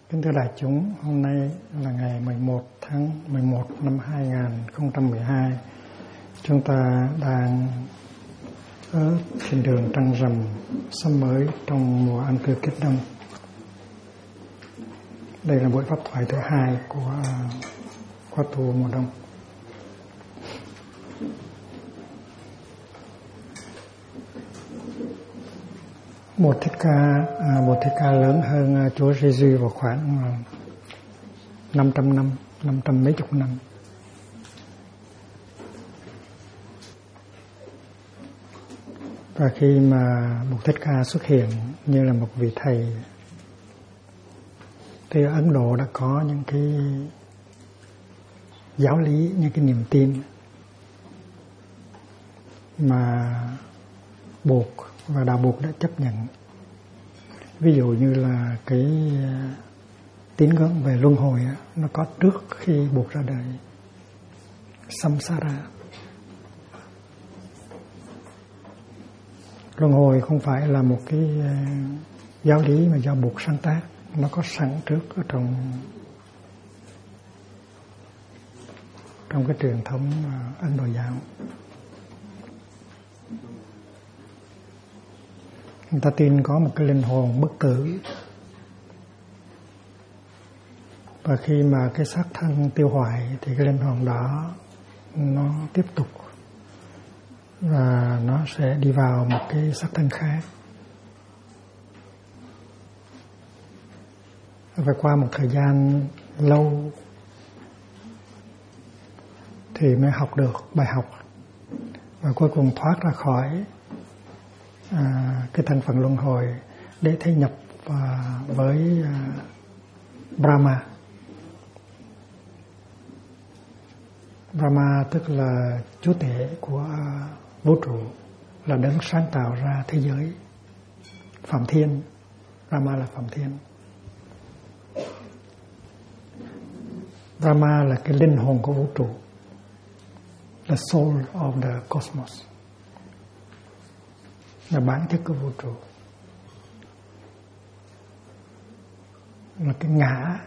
Kính thưa đại chúng, hôm nay là ngày 11 tháng 11 năm 2012. Chúng ta đang ở trên đường trăng rằm sắp mới trong mùa an cư kết đông. Đây là buổi pháp thoại thứ hai của khóa tu mùa đông. Bột Thích Ca lớn hơn Chúa Giêsu vào khoảng 500 năm, 500 mấy chục năm. Và khi mà Bột Thích Ca xuất hiện như là một vị thầy, thì ở Ấn Độ đã có những cái giáo lý, những cái niềm tin mà Bột và đạo Bụt đã chấp nhận. Ví dụ như là cái tín ngưỡng về luân hồi nó có trước khi Bụt ra đời, samsara. Luân hồi không phải là một cái giáo lý mà do Bụt sáng tác, nó có sẵn trước ở trong cái truyền thống Ấn Độ giáo. Người ta tin có một cái linh hồn bất tử, và khi mà cái xác thân tiêu hoại thì cái linh hồn đó nó tiếp tục và nó sẽ đi vào một cái xác thân khác. Và qua một thời gian lâu thì mới học được bài học và cuối cùng thoát ra khỏi cái thân phận luân hồi để thể nhập với Brahma. Brahma tức là chúa tể của vũ trụ, là đấng sáng tạo ra thế giới Phạm Thiên. Brahma là Phạm Thiên. Brahma là cái linh hồn của vũ trụ, the soul of the cosmos, là bản chất của vũ trụ, là cái ngã,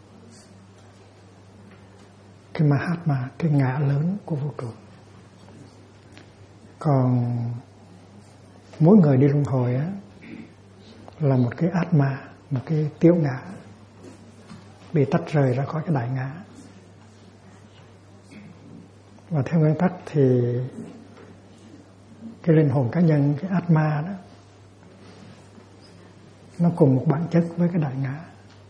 cái Mahatma, cái ngã lớn của vũ trụ. Còn mỗi người đi luân hồi là một cái Atma, một cái tiểu ngã bị tách rời ra khỏi cái đại ngã. Và theo nguyên tắc thì cái linh hồn cá nhân, cái Atma đó, nó cùng một bản chất với cái đại ngã,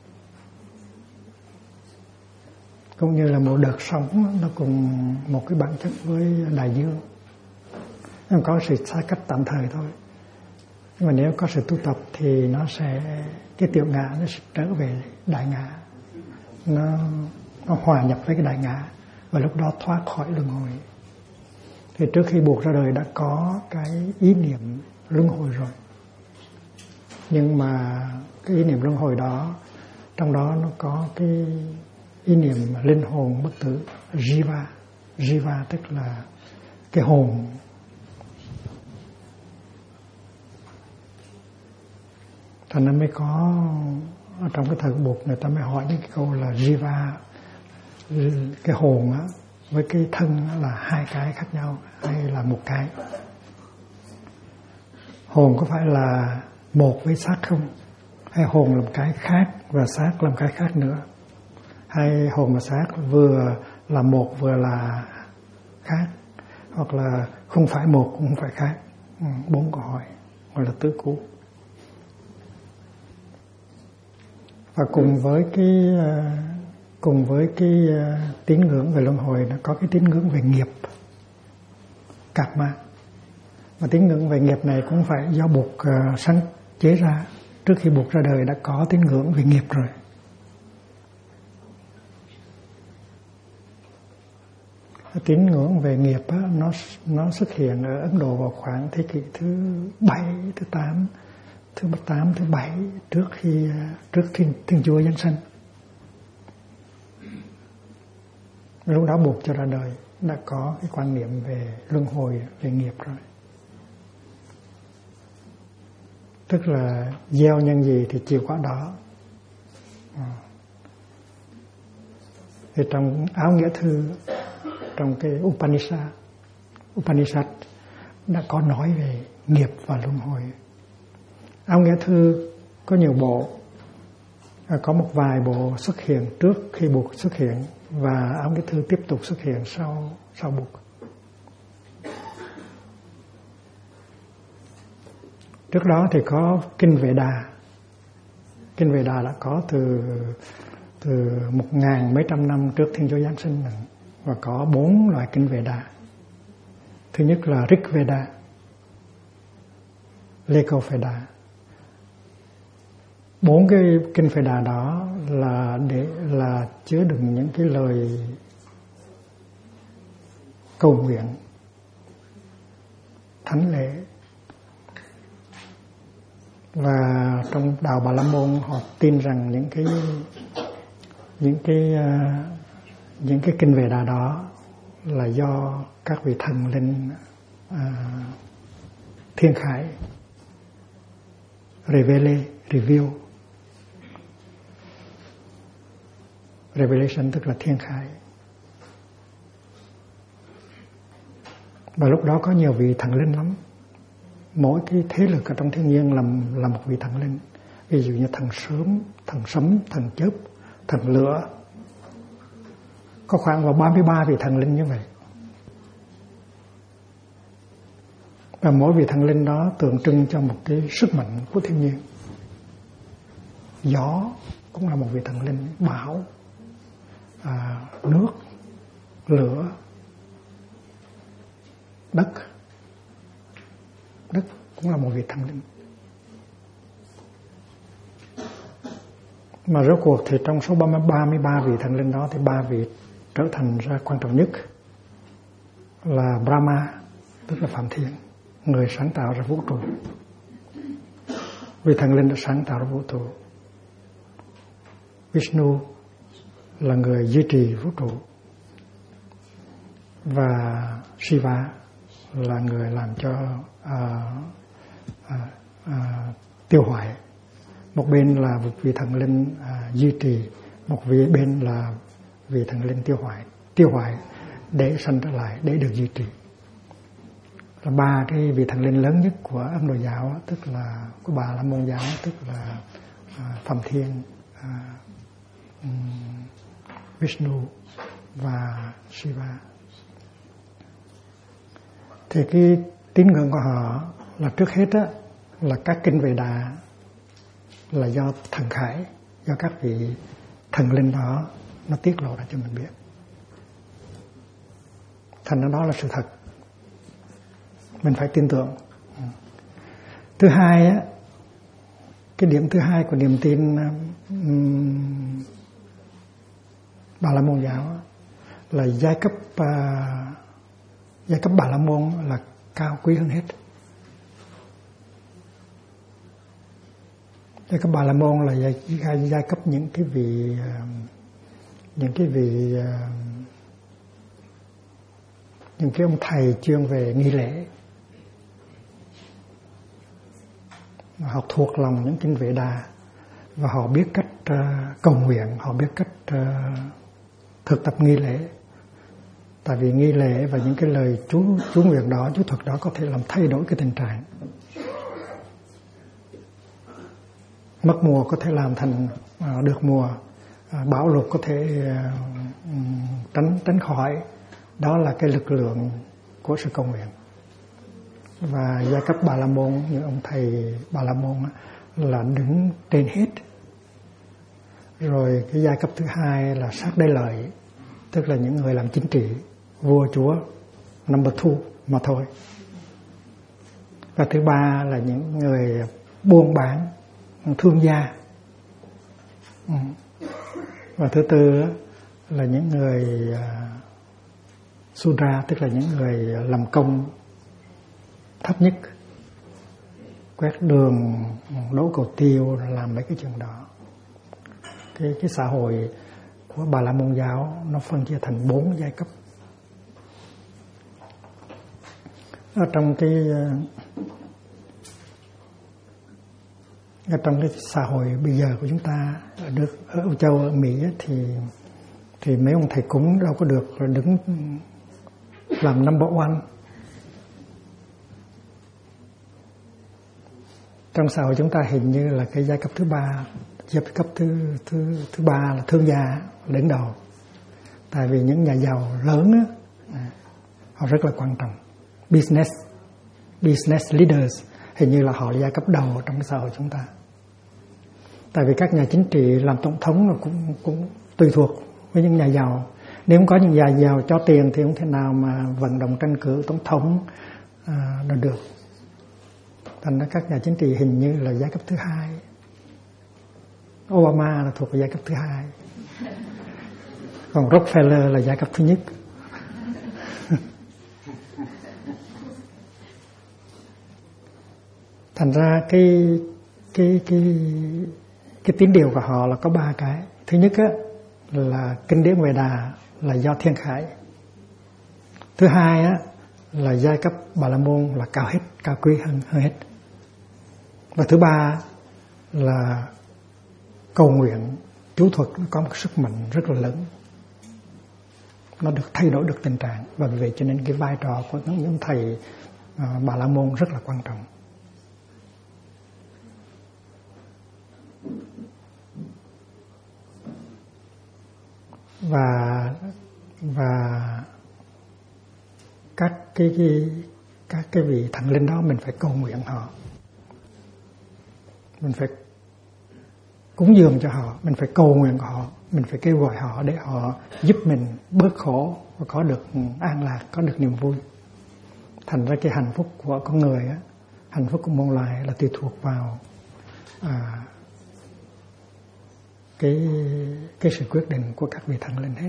cũng như là một đợt sóng nó cùng một cái bản chất với đại dương. Nó có sự xa cách tạm thời thôi, nhưng mà nếu có sự tu tập thì nó sẽ, cái tiểu ngã nó sẽ trở về đại ngã, nó hòa nhập với cái đại ngã, và lúc đó thoát khỏi luân hồi. Thì trước khi Bụt ra đời đã có cái ý niệm luân hồi rồi, nhưng mà cái ý niệm luân hồi đó, trong đó nó có cái ý niệm linh hồn bất tử, Jiva. Jiva tức là cái hồn. Thành nên mới có ở trong cái thời của Bụt, người ta mới hỏi những cái câu là Jiva, cái hồn á với cái thân là hai cái khác nhau hay là một cái? Hồn có phải là một với xác không? Hay hồn làm cái khác và xác làm cái khác nữa? Hay hồn và xác vừa là một vừa là khác? Hoặc là không phải một cũng không phải khác? 4 câu hỏi gọi là tứ cú. Và cùng với cái tín ngưỡng về luân hồi, nó có cái tín ngưỡng về nghiệp, karma. Và tín ngưỡng về nghiệp này cũng phải do Bụt sáng chế ra. Trước khi Bụt ra đời đã có tín ngưỡng về nghiệp rồi. Tín ngưỡng về nghiệp á, nó xuất hiện ở Ấn Độ vào khoảng thế kỷ thứ 7, thứ 8, thứ 7 trước Thiên Chúa giáng sinh. Lúc đó Bụt cho ra đời đã có cái quan niệm về luân hồi, về nghiệp rồi. Tức là gieo nhân gì thì chịu quả đó. Thì trong áo nghĩa thư, trong cái Upanishad đã có nói về nghiệp và luân hồi. Áo nghĩa thư có nhiều bộ, có một vài bộ xuất hiện trước khi Bụt xuất hiện, và áo nghĩa thư tiếp tục xuất hiện sau Bụt. Trước đó thì có kinh Vệ Đà. Kinh Vệ Đà đã có từ 1000 mấy trăm năm trước Thiên Chúa Giáng sinh, và có 4 loại kinh Vệ Đà. Thứ nhất là Rig Veda, Leko Veda. 4 cái kinh Vệ Đà đó là chứa đựng những cái lời cầu nguyện, thánh lễ. Và trong đạo Bà La Môn họ tin rằng những cái kinh Vệ Đà đó là do các vị thần linh thiên khải reveal. Revelation tức là thiên khải. Và lúc đó có nhiều vị thần linh lắm. Mỗi cái thế lực ở trong thiên nhiên là một vị thần linh. Ví dụ như thần sớm, thần sấm, thần chớp, thần lửa. Có khoảng vào 33 vị thần linh như vậy. Và mỗi vị thần linh đó tượng trưng cho một cái sức mạnh của thiên nhiên. Gió cũng là một vị thần linh, bão, nước, lửa, đất cũng là một vị thần linh. Mà rốt cuộc thì trong số 33 vị thần linh đó thì 3 vị trở thành ra quan trọng nhất là Brahma, tức là Phạm Thiên, người sáng tạo ra vũ trụ. Vị thần linh đã sáng tạo ra vũ trụ. Vishnu là người duy trì vũ trụ, và Shiva là người làm cho tiêu hoại. Một bên là một vị thần linh duy trì, một bên là vị thần linh tiêu hoại để sanh trở lại, để được duy trì. Là 3 cái vị thần linh lớn nhất của Ấn Độ giáo, tức là của Bà La Môn giáo, tức là Phạm Thiên, Vishnu và Shiva. Thì cái tín ngưỡng của họ là trước hết á, là các kinh Vệ Đà là do thần khải, do các vị thần linh đó nó tiết lộ ra cho mình biết. Thành đó là sự thật, mình phải tin tưởng. Thứ hai á, cái điểm thứ hai của niềm tin Bà La Môn giáo là giai cấp Bà La Môn là cao quý hơn hết. Giai cấp Bà La Môn là giai cấp những cái ông thầy chuyên về nghi lễ. Họ thuộc lòng những kinh Vệ Đà và họ biết cách cầu nguyện, họ biết cách thực tập nghi lễ. Tại vì nghi lễ và những cái lời chú nguyện đó, chú thuật đó có thể làm thay đổi cái tình trạng. Mất mùa có thể làm thành được mùa, bão lụt có thể tránh khỏi. Đó là cái lực lượng của sự cầu nguyện. Và giai cấp Bà La Môn, những ông thầy Bà La Môn là đứng trên hết. Rồi cái giai cấp thứ hai là sát đế lợi, tức là những người làm chính trị, vua chúa, number 2 mà thôi. Và thứ ba là những người buôn bán, thương gia. Và thứ tư là những người Sudra, tức là những người làm công thấp nhất, quét đường, đổ cầu tiêu, làm mấy cái chuyện đó. Cái xã hội của Bà La Môn giáo nó phân chia thành 4 giai cấp. Ở trong cái xã hội bây giờ của chúng ta ở Âu Châu, ở Mỹ thì thì mấy ông thầy cúng đâu có được đứng làm number one. Trong xã hội chúng ta hình như là cái giai cấp thứ ba, giai cấp thứ ba là thương gia đứng đầu. Tại vì những nhà giàu lớn á, họ rất là quan trọng. Business leaders hình như là họ là giai cấp đầu trong xã hội chúng ta. Tại vì các nhà chính trị làm tổng thống là cũng tùy thuộc với những nhà giàu. Nếu không có những nhà giàu cho tiền thì không thể nào mà vận động tranh cử tổng thống được. Thành ra các nhà chính trị hình như là giai cấp thứ hai. Obama là thuộc về giai cấp thứ hai, còn Rockefeller là giai cấp thứ nhất. Thành ra cái tín điều của họ là có ba cái. Thứ nhất á, là kinh điển Vệ Đà là do thiên khải. Thứ hai á, là giai cấp Bà La Môn là cao hết, cao quý hơn hết. Và thứ ba là cầu nguyện, chú thuật nó có một sức mạnh rất là lớn, nó được thay đổi được tình trạng. Và vì vậy cho nên cái vai trò của những thầy Bà La Môn rất là quan trọng. Và các cái vị thần linh đó mình phải cầu nguyện họ, mình phải cúng dường cho họ, mình phải cầu nguyện họ, mình phải kêu gọi họ để họ giúp mình bớt khổ và có được an lạc, có được niềm vui. Thành ra cái hạnh phúc của con người á, hạnh phúc của muôn loài là tùy thuộc vào cái sự quyết định của các vị thần linh hết.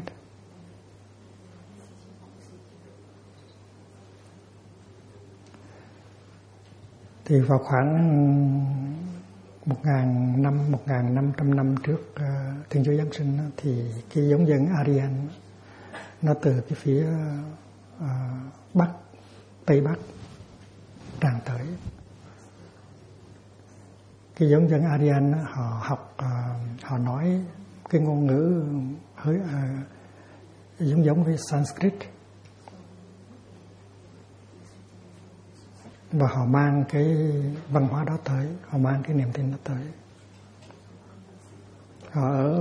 Thì vào khoảng 1.500 năm trước Thiên Chúa Giáng sinh thì cái giống dân Aryan nó từ cái phía Bắc, Tây Bắc tràn tới. Cái giống dân Aryan họ học, họ nói cái ngôn ngữ hơi giống với Sanskrit, và họ mang cái văn hóa đó tới, họ mang cái niềm tin đó tới. Họ ở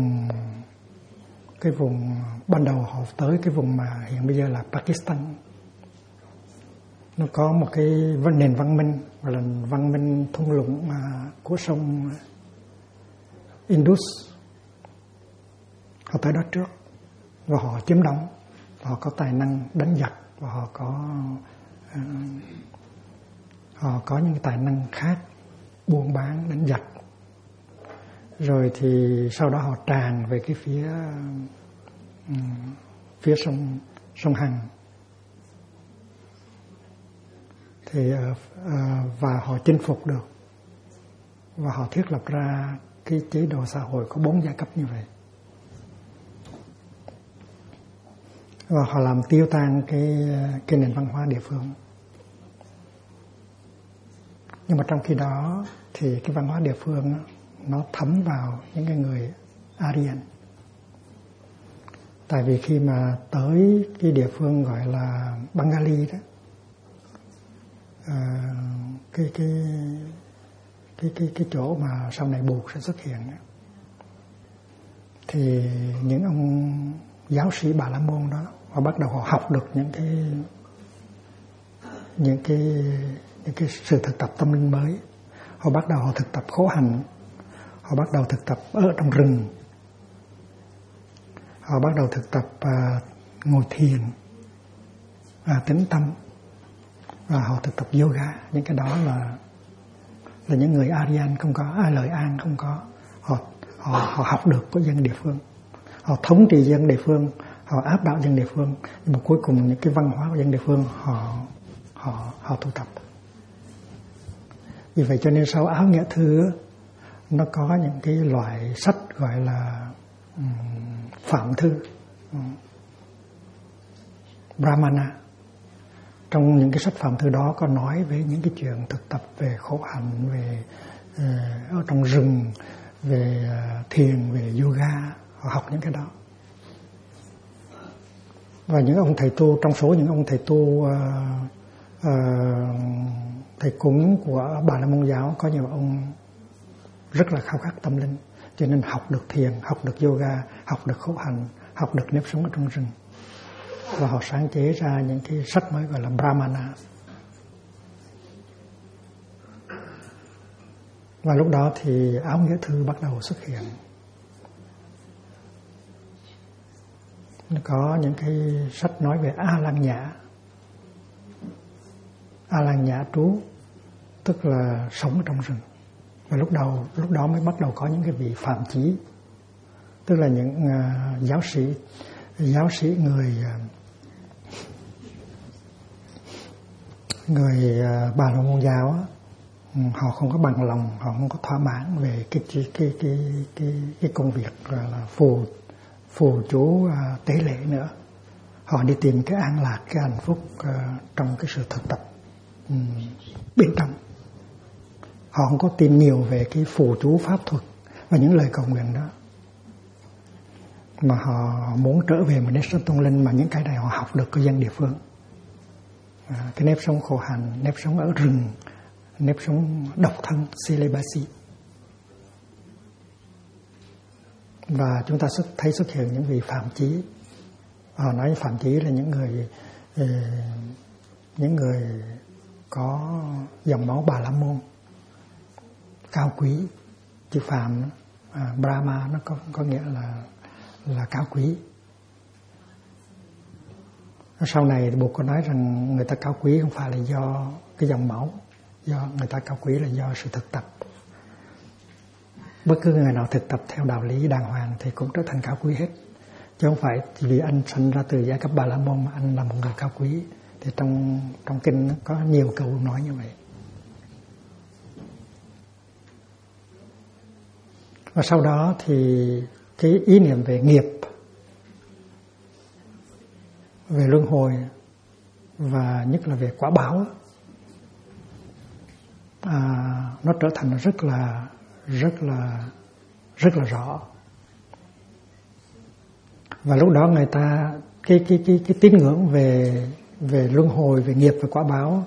cái vùng ban đầu họ tới cái vùng mà hiện bây giờ là Pakistan. Nó có một cái nền văn minh gọi là văn minh thung lũng của sông Indus. Họ tới đó trước và họ chiếm đóng, họ có tài năng đánh giặc và họ có những tài năng khác, buôn bán, đánh giặc. Rồi thì sau đó họ tràn về cái phía sông Hằng. Thì và họ chinh phục được và họ thiết lập ra cái chế độ xã hội có 4 giai cấp như vậy. Và họ làm tiêu tan cái nền văn hóa địa phương. Nhưng mà trong khi đó thì cái văn hóa địa phương nó thấm vào những cái người Aryan. Tại vì khi mà tới cái địa phương gọi là Bengali đó, cái chỗ mà sau này Bụt sẽ xuất hiện đó, thì những ông giáo sĩ Bà La Môn đó họ bắt đầu họ học được những cái sự thực tập tâm linh mới. Họ bắt đầu họ thực tập khổ hạnh, họ bắt đầu thực tập ở trong rừng, họ bắt đầu thực tập ngồi thiền, tĩnh tâm, và họ thực tập yoga. Những cái đó là những người Aryan không có, ai Lợi An không có. Họ học được của dân địa phương, họ thống trị dân địa phương, họ áp đảo dân địa phương, nhưng mà cuối cùng những cái văn hóa của dân địa phương họ tu tập. Vì vậy cho nên sau Áo Nghĩa Thư nó có những cái loại sách gọi là Phạm Thư, Brahmana. Trong những cái sách Phạm Thư đó có nói về những cái chuyện thực tập về khổ hạnh, về ở trong rừng, về thiền, về yoga. Họ học những cái đó. Và những ông thầy tu, trong số những ông thầy tu thầy cúng của Bà La Môn giáo, có nhiều ông rất là khao khát tâm linh, cho nên học được thiền, học được yoga, học được khổ hạnh, học được nếp sống ở trong rừng. Và họ sáng chế ra những cái sách mới gọi là Brahmana. Và lúc đó thì áo nghĩa thư bắt đầu xuất hiện. Có những cái sách nói về A Lan Nhã. A Lan Nhã trú tức là sống ở trong rừng. Và lúc đó mới bắt đầu có những cái vị phạm chí, tức là những giáo sĩ người Bà La Môn giáo, họ không có bằng lòng, họ không có thỏa mãn về cái công việc là phù chú tế lễ nữa. Họ đi tìm cái an lạc, cái hạnh phúc trong cái sự thực tập bên trong. Họ không có tìm nhiều về cái phù chú pháp thuật và những lời cầu nguyện đó, mà họ muốn trở về một nếp sống tâm linh mà những cái này họ học được của dân địa phương. Cái nếp sống khổ hạnh, nếp sống ở rừng, nếp sống độc thân, celibacy. Và chúng ta thấy xuất hiện những vị phạm chí. Họ nói phạm chí là những người có dòng máu Bà La Môn cao quý. Chữ phạm Brahma nó có nghĩa là cao quý. Sau này Bụt có nói rằng người ta cao quý không phải là do cái dòng máu, do người ta cao quý là do sự thực tập. Bất cứ người nào thực tập theo đạo lý đàng hoàng thì cũng trở thành cao quý hết, chứ không phải vì anh sinh ra từ giai cấp Bà La Môn mà anh là một người cao quý. Thì trong kinh có nhiều câu nói như vậy. Và sau đó thì cái ý niệm về nghiệp, về luân hồi và nhất là về quả báo nó trở thành rất là rõ. Và lúc đó người ta cái tín ngưỡng về luân hồi, về nghiệp và quả báo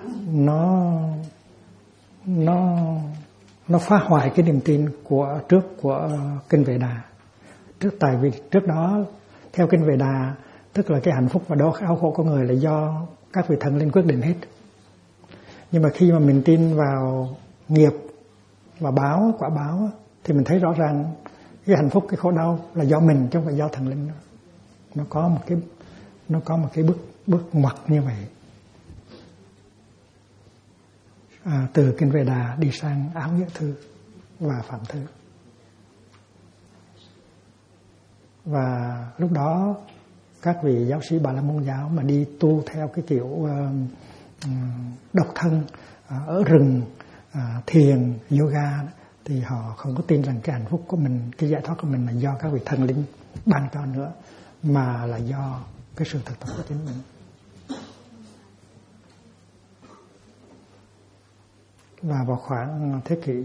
nó phá hoại cái niềm tin của kinh Vệ Đà. Tại vì trước đó theo kinh Vệ Đà, tức là cái hạnh phúc và đau khổ của người là do các vị thần linh quyết định hết. Nhưng mà khi mà mình tin vào nghiệp và quả báo thì mình thấy rõ ràng cái hạnh phúc, cái khổ đau là do mình chứ không phải do thần linh. Nó có một cái bước ngoặt như vậy. Từ kinh Vệ Đà đi sang áo nghĩa thư và phạm thư. Và lúc đó các vị giáo sĩ Bà La Môn giáo mà đi tu theo cái kiểu độc thân ở rừng, thiền, yoga thì họ không có tin rằng cái hạnh phúc của mình, cái giải thoát của mình là do các vị thần linh ban cho nữa, mà là do cái sự thực tập của chính mình. Và vào khoảng thế kỷ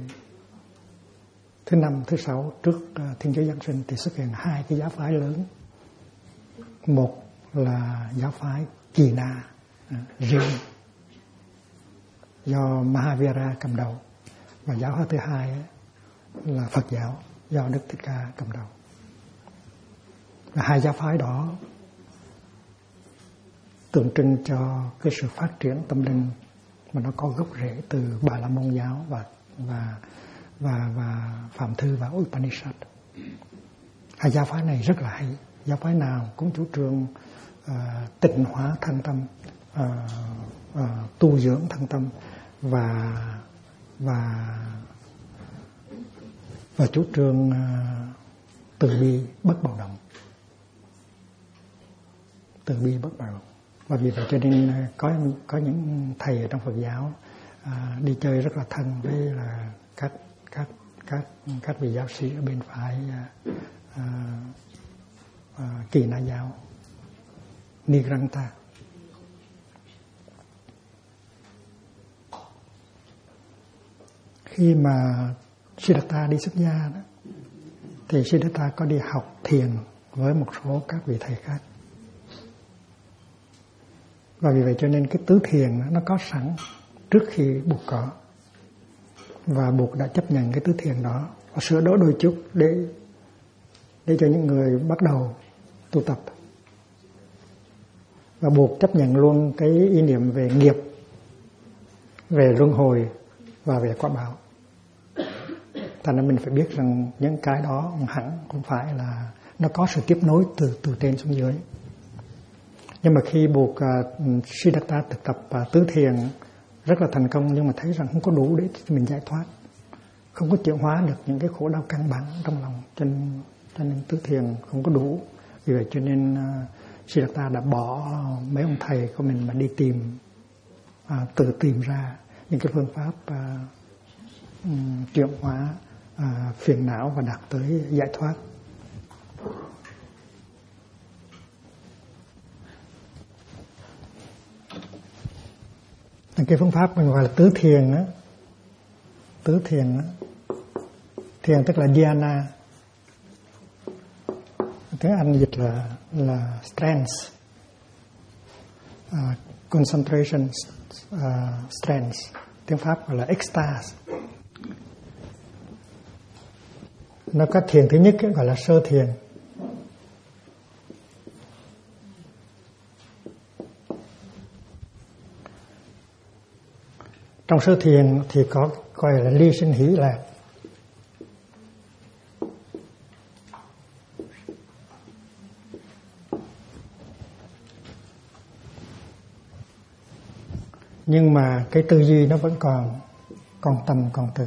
thứ 5, thứ 6 trước Thiên Chúa Giáng sinh thì xuất hiện hai cái giáo phái lớn. Một là giáo phái Kỳ Na riêng do Mahavira cầm đầu, và giáo phái thứ hai là Phật giáo do Đức Thích Ca cầm đầu. Và hai giáo phái đó tượng trưng cho cái sự phát triển tâm linh mà nó có gốc rễ từ Bà La Môn giáo và Phạm Thư và Upanishad. Hai giáo phái này rất là hay. Giáo phái nào cũng chủ trương tịnh hóa thân tâm, tu dưỡng thân tâm và chủ trương từ bi bất bạo động. Từ bi bất bạo động. Và vì vậy cho nên có những thầy ở trong Phật giáo đi chơi rất là thân với là các vị giáo sĩ ở bên phái Kỳ Na giáo, Nigranta. Khi mà Siddhartha đi xuất gia đó, thì Siddhartha có đi học thiền với một số các vị thầy khác. Và vì vậy cho nên cái tứ thiền nó có sẵn trước khi Bụt có. Và Bụt đã chấp nhận cái tứ thiền đó và sửa đổi đôi chút để cho những người bắt đầu tu tập. Và Bụt chấp nhận luôn cái ý niệm về nghiệp, về luân hồi và về quả báo. Thành ra mình phải biết rằng những cái đó hẳn không phải là nó có sự tiếp nối từ trên xuống dưới. Nhưng mà khi Bụt Siddhartha thực tập tứ thiền rất là thành công, nhưng mà thấy rằng không có đủ để mình giải thoát, không có chuyển hóa được những cái khổ đau căn bản trong lòng, cho nên tứ thiền không có đủ. Vì vậy cho nên Siddhartha đã bỏ mấy ông thầy của mình mà đi tìm, tự tìm ra những cái phương pháp chuyển hóa phiền não và đạt tới giải thoát. Cái phương pháp mình gọi là tứ thiền đó. Tứ thiền đó. Thiền tức là dhyana. Tiếng Anh dịch là strength, concentration, strength. Tiếng Pháp gọi là ekstase. Nó có thiền thứ nhất gọi là sơ thiền. Trong sơ thiền thì có gọi là ly sinh hỷ lạc. Nhưng mà cái tư duy nó vẫn còn tầm còn từ.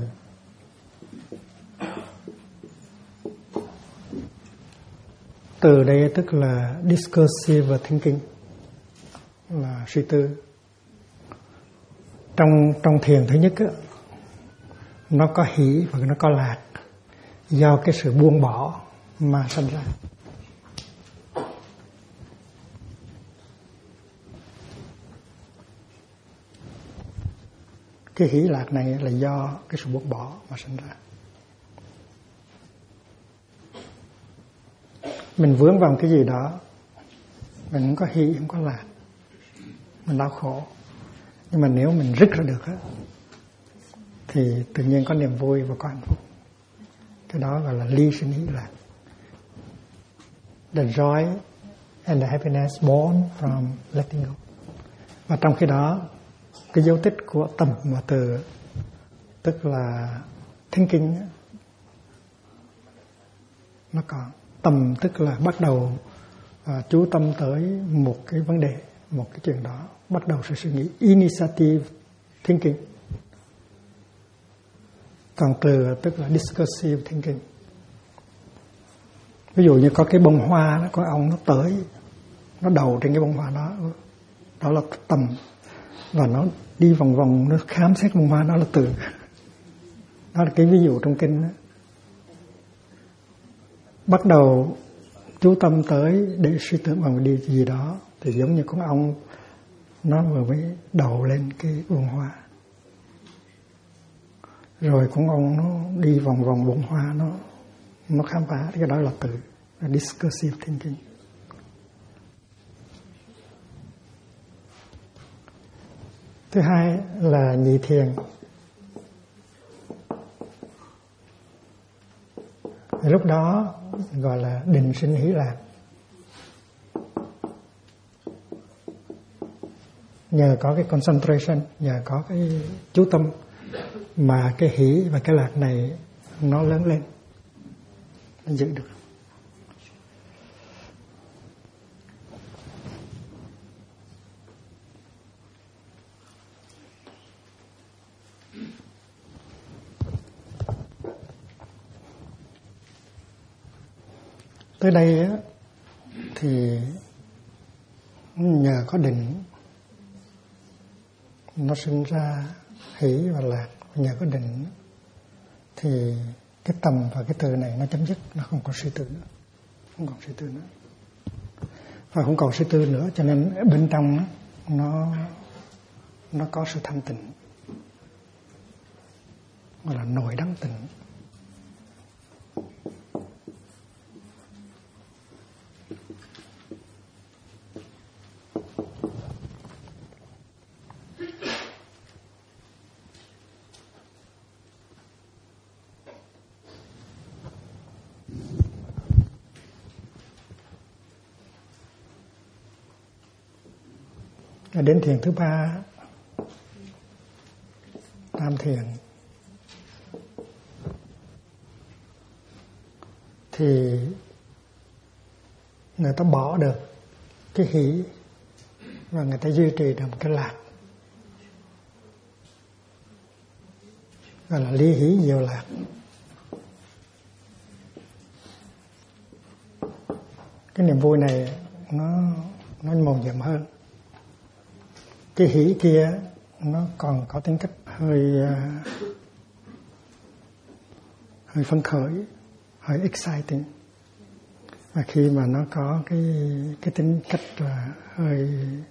Từ đây tức là discursive thinking, là suy tư. Trong thiền thứ nhất á, nó có hỷ và nó có lạc, do cái sự buông bỏ mà sinh ra. Cái hỷ lạc này là do cái sự buông bỏ mà sinh ra. Mình vướng vào cái gì đó, mình không có hỷ, không có lạc, mình đau khổ. Nhưng mà nếu mình rứt ra được á, thì tự nhiên có niềm vui và có hạnh phúc. Cái đó gọi là ly sinh hỷ lạc. The joy and the happiness born from letting go. Và trong khi đó, cái dấu tích của tầm và từ, tức là thinking, nó còn. Tầm tức là bắt đầu chú tâm tới một cái vấn đề, một cái chuyện đó, bắt đầu sự suy nghĩ, initiative thinking. Còn từ tức là discursive thinking. Ví dụ như có cái bông hoa đó, có ông nó tới, nó đầu trên cái bông hoa đó, đó là tầm, và nó đi vòng vòng, nó khám xét bông hoa, đó là từ. Đó là cái ví dụ trong kinh đó. Bắt đầu chú tâm tới để suy tưởng vào một điều gì đó, thì giống như con ong nó vừa mới đầu lên cái bông hoa, rồi con ong nó đi vòng vòng bông hoa, nó khám phá. Cái đó là từ, là discursive thinking. Thứ hai là nhị thiền. Lúc đó gọi là định sinh hỷ lạc. Nhờ có cái concentration, nhờ có cái chú tâm mà cái hỷ và cái lạc này nó lớn lên, nó giữ được. Tới đây á, thì nhờ có định nó sinh ra hỷ và lạc. Nhờ có định thì cái tầm và cái từ này nó chấm dứt, nó không còn suy tư nữa, không còn suy tư nữa, và không còn suy tư nữa, cho nên bên trong nó có sự thanh tịnh, gọi là nội đắng tịnh. Đến thiền thứ ba, tam thiền, thì người ta bỏ được cái hỷ và người ta duy trì được một cái lạc, gọi là ly hỷ diệu lạc. Cái niềm vui này nó màu nhiệm hơn. Cái hỷ kia nó còn có tính cách hơi phấn khởi, hơi exciting. Và khi mà nó có cái tính cách là hơi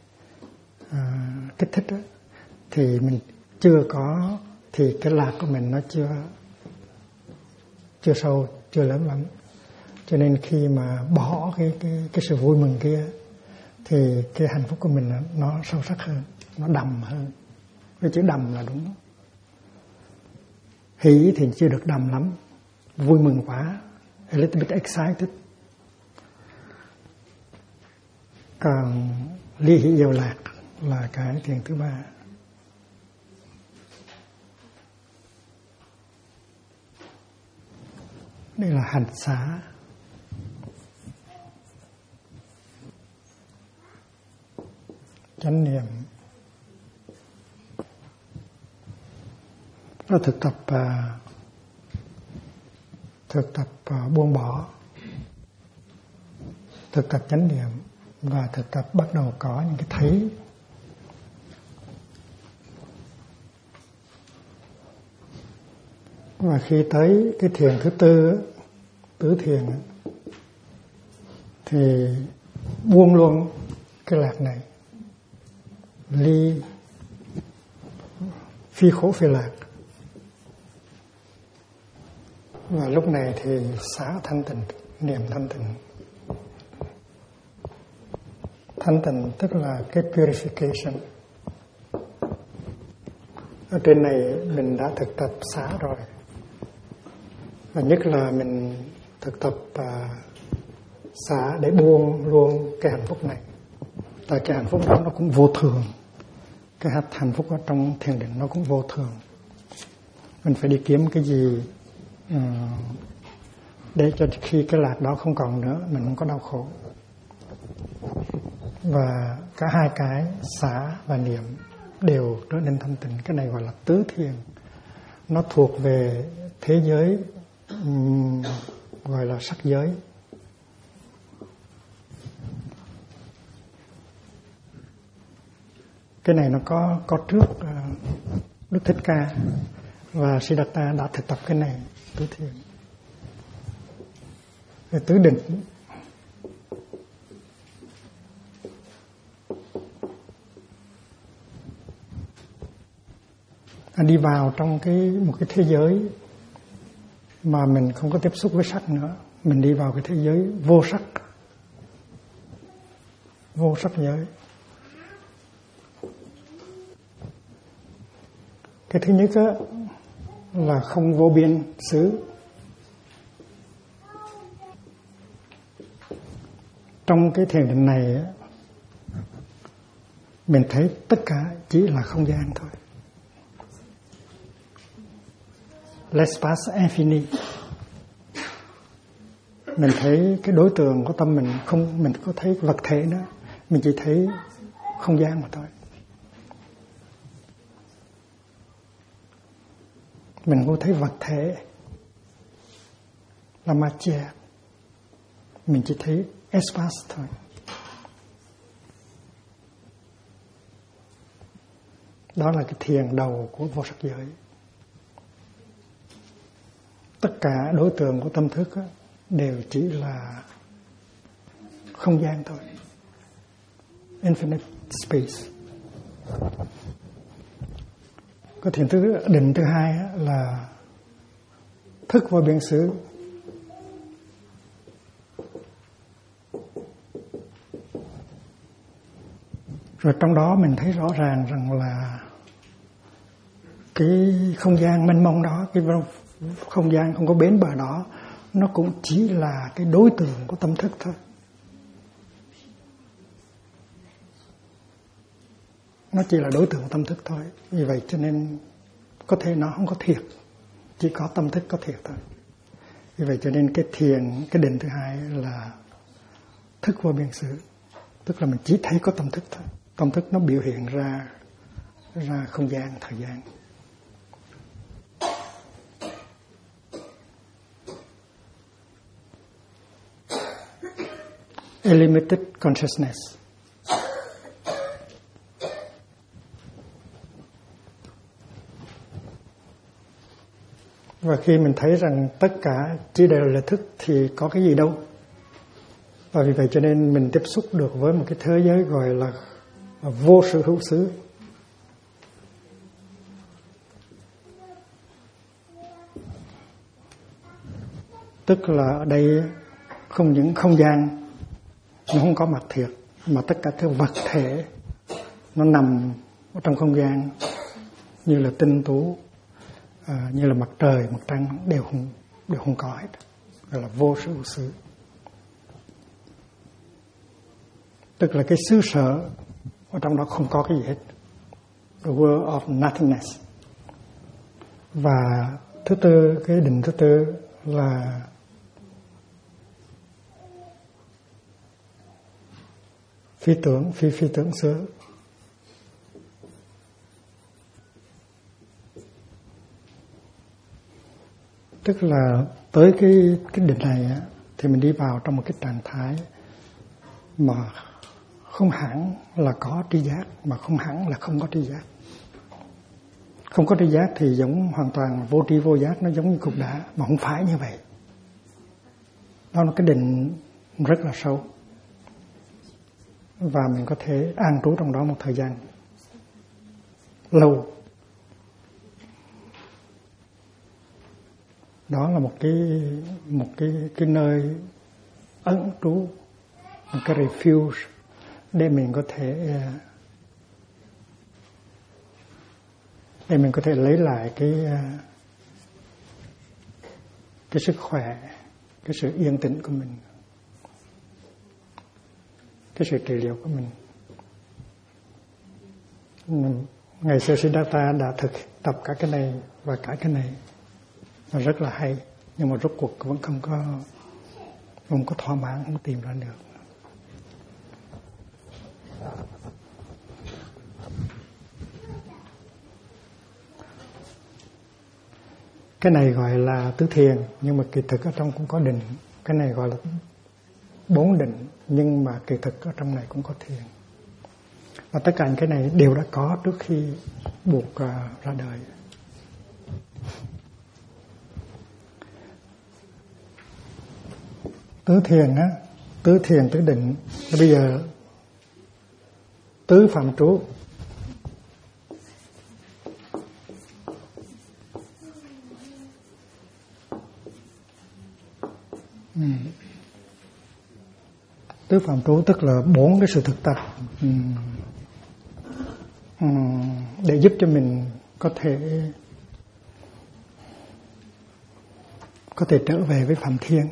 kích thích đó, thì mình chưa có, thì cái lạc của mình nó chưa sâu, chưa lớn lắm. Cho nên khi mà bỏ cái sự vui mừng kia, thì cái hạnh phúc của mình nó sâu sắc hơn, nó đầm hơn. Cái chữ đầm là đúng. Hỷ thì chưa được đầm lắm, vui mừng quá, a little bit excited. Còn ly hỷ diệu lạc là cái thiền thứ ba. Đây là hành xả. Chánh niệm. Nó thực tập buông bỏ, thực tập chánh niệm, và thực tập bắt đầu có những cái thấy. Và khi tới cái thiền thứ tư, tứ thiền, thì buông luôn cái lạc này, ly phi khổ phi lạc. Và lúc này thì xả thanh tịnh, niệm thanh tịnh. Thanh tịnh tức là cái purification. Ở trên này mình đã thực tập xả rồi. Và nhất là mình thực tập xả để buông luôn cái hạnh phúc này. Tại cái hạnh phúc đó nó cũng vô thường. Cái hạnh phúc ở trong thiền định nó cũng vô thường. Mình phải đi kiếm cái gì để cho khi cái lạc đó không còn nữa, mình không có đau khổ. Và cả hai cái xả và niệm đều trở nên thanh tịnh. Cái này gọi là tứ thiền. Nó thuộc về thế giới gọi là sắc giới. Cái này nó có trước Đức Thích Ca và Siddhartha đã thực tập cái này, tứ thiền. Về tứ định, đi vào trong một cái thế giới mà mình không có tiếp xúc với sắc nữa, mình đi vào cái thế giới vô sắc giới. Cái thứ nhất á, là không vô biên xứ. Trong cái thiền định này á, mình thấy tất cả chỉ là không gian thôi. L'espace infini. Mình thấy cái đối tượng của tâm mình không, mình có thấy vật thể nữa, mình chỉ thấy không gian mà thôi. Mình không thấy vật thể là matière, mình chỉ thấy espace thôi. Đó là cái thiền đầu của vô sắc giới. Tất cả đối tượng của tâm thức đều chỉ là không gian thôi. Infinite space. Cái thiền định thứ hai là thức vô biên xứ. Rồi trong đó mình thấy rõ ràng rằng là cái không gian mênh mông đó, cái không gian không có bến bờ đó, nó cũng chỉ là cái đối tượng của tâm thức thôi. nó chỉ là đối tượng tâm thức thôi. Vì vậy cho nên có thể nó không có thiệt, chỉ có tâm thức có thiệt thôi. Vì vậy cho nên cái thiền, cái định thứ hai là thức vô biên xứ, tức là mình chỉ thấy có tâm thức thôi. Tâm thức nó biểu hiện ra không gian, thời gian. Unlimited consciousness. Và khi mình thấy rằng tất cả chỉ đều là thức thì có cái gì đâu. Và vì vậy cho nên mình tiếp xúc được với một cái thế giới gọi là vô sự hữu xứ. Tức là ở đây không những không gian nó không có mặt thiệt, mà tất cả các vật thể nó nằm ở trong không gian, như là tinh tú, như là mặt trời, mặt trăng đều không có hết, gọi là vô sự hữu xứ. Tức là cái xứ sở ở trong đó không có cái gì hết, the world of nothingness. Và thứ tư, cái định thứ tư là phi tưởng xứ. Tức là tới cái định này á, thì mình đi vào trong một cái trạng thái mà không hẳn là có tri giác, mà không hẳn là không có tri giác. Không có tri giác thì giống hoàn toàn vô tri vô giác, nó giống như cục đá, mà không phải như vậy. Đó là cái định rất là sâu, và mình có thể an trú trong đó một thời gian lâu. Đó là một cái nơi ẩn trú, một cái refuge để mình có thể lấy lại cái sức khỏe, cái sự yên tĩnh của mình, cái sự trị liệu của mình. Ngày xưa Siddhartha đã thực tập cả cái này và cả cái này, và rất là hay, nhưng mà rốt cuộc vẫn không có thỏa mãn, không tìm ra được. Cái này gọi là tứ thiền, nhưng mà kỳ thực ở trong cũng có định. Cái này gọi là 4 định, nhưng mà kỳ thực ở trong này cũng có thiền. Và tất cả những cái này đều đã có trước khi buộc ra đời. Tứ thiền á, tứ thiền tứ định. Bây giờ tứ phạm trú. Tứ phạm trú tức là 4 cái sự thực tập để giúp cho mình có thể trở về với phạm thiên,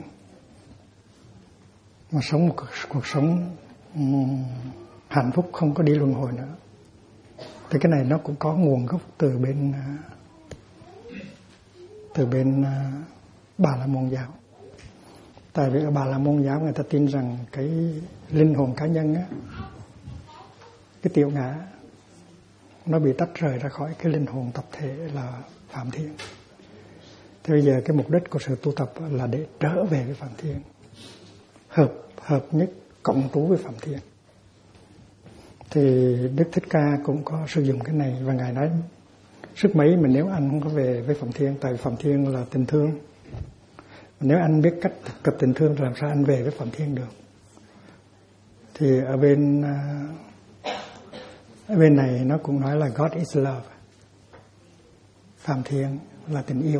mà sống một cuộc sống hạnh phúc, không có đi luân hồi nữa. Thì cái này nó cũng có nguồn gốc từ bên Bà La Môn giáo. Tại vì ở Bà La Môn giáo người ta tin rằng cái linh hồn cá nhân á, cái tiểu ngã, nó bị tách rời ra khỏi cái linh hồn tập thể là phạm thiên. Thì bây giờ cái mục đích của sự tu tập là để trở về với phạm thiên, hợp nhất cộng trú với phạm thiên. Thì Đức Thích Ca cũng có sử dụng cái này, và Ngài nói sức mấy mà nếu anh không có về với phạm thiên, tại phạm thiên là tình thương. Nếu anh biết cách thực tập tình thương, làm sao anh về với phạm thiên được? Thì ở bên này nó cũng nói là God is love, phạm thiên là tình yêu.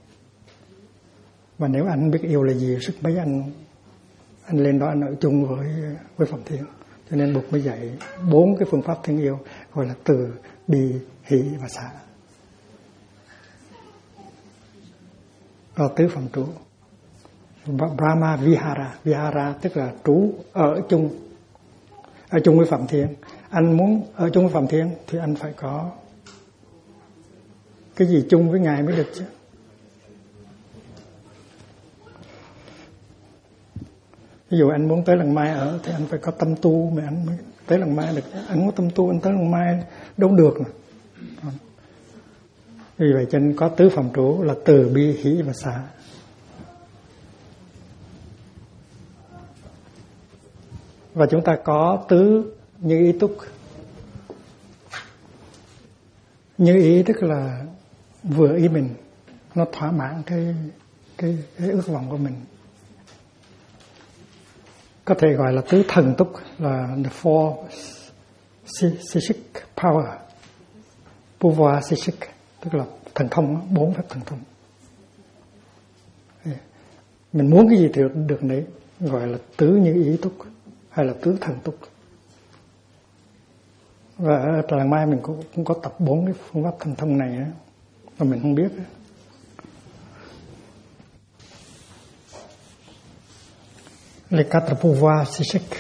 Và nếu anh biết yêu là gì, sức mấy anh lên đó anh ở chung với phạm thiên. Cho nên Bụt mới dạy 4 cái phương pháp thương yêu, gọi là từ, bi, hỷ và xả. Đó tứ phạm trú. Brahma Vihara, Vihara tức là trú ở chung với phạm thiên. Anh muốn ở chung với Phạm Thiên thì anh phải có cái gì chung với Ngài mới được chứ. Ví dụ anh muốn tới Làng Mai ở thì anh phải có tâm tu mà anh mới tới Làng Mai được. Anh muốn tâm tu anh tới Làng Mai đâu được nè. Vì vậy cho nên có tứ phạm trú là từ bi, hỷ và xả. Và chúng ta có tứ như ý túc. Như ý tức là vừa ý mình, nó thỏa mãn cái ước vọng của mình. Có thể gọi là tứ thần túc, là the four psychic power, pouvoir psychic, tức là thần thông, 4 phép thần thông. Mình muốn cái gì thì được đấy, gọi là tứ như ý túc hay là tứ thần túc. Và ở Làng Mai mình cũng có tập 4 cái phương pháp thần thông này mà mình không biết. Les quatre pouvoirs psychiques.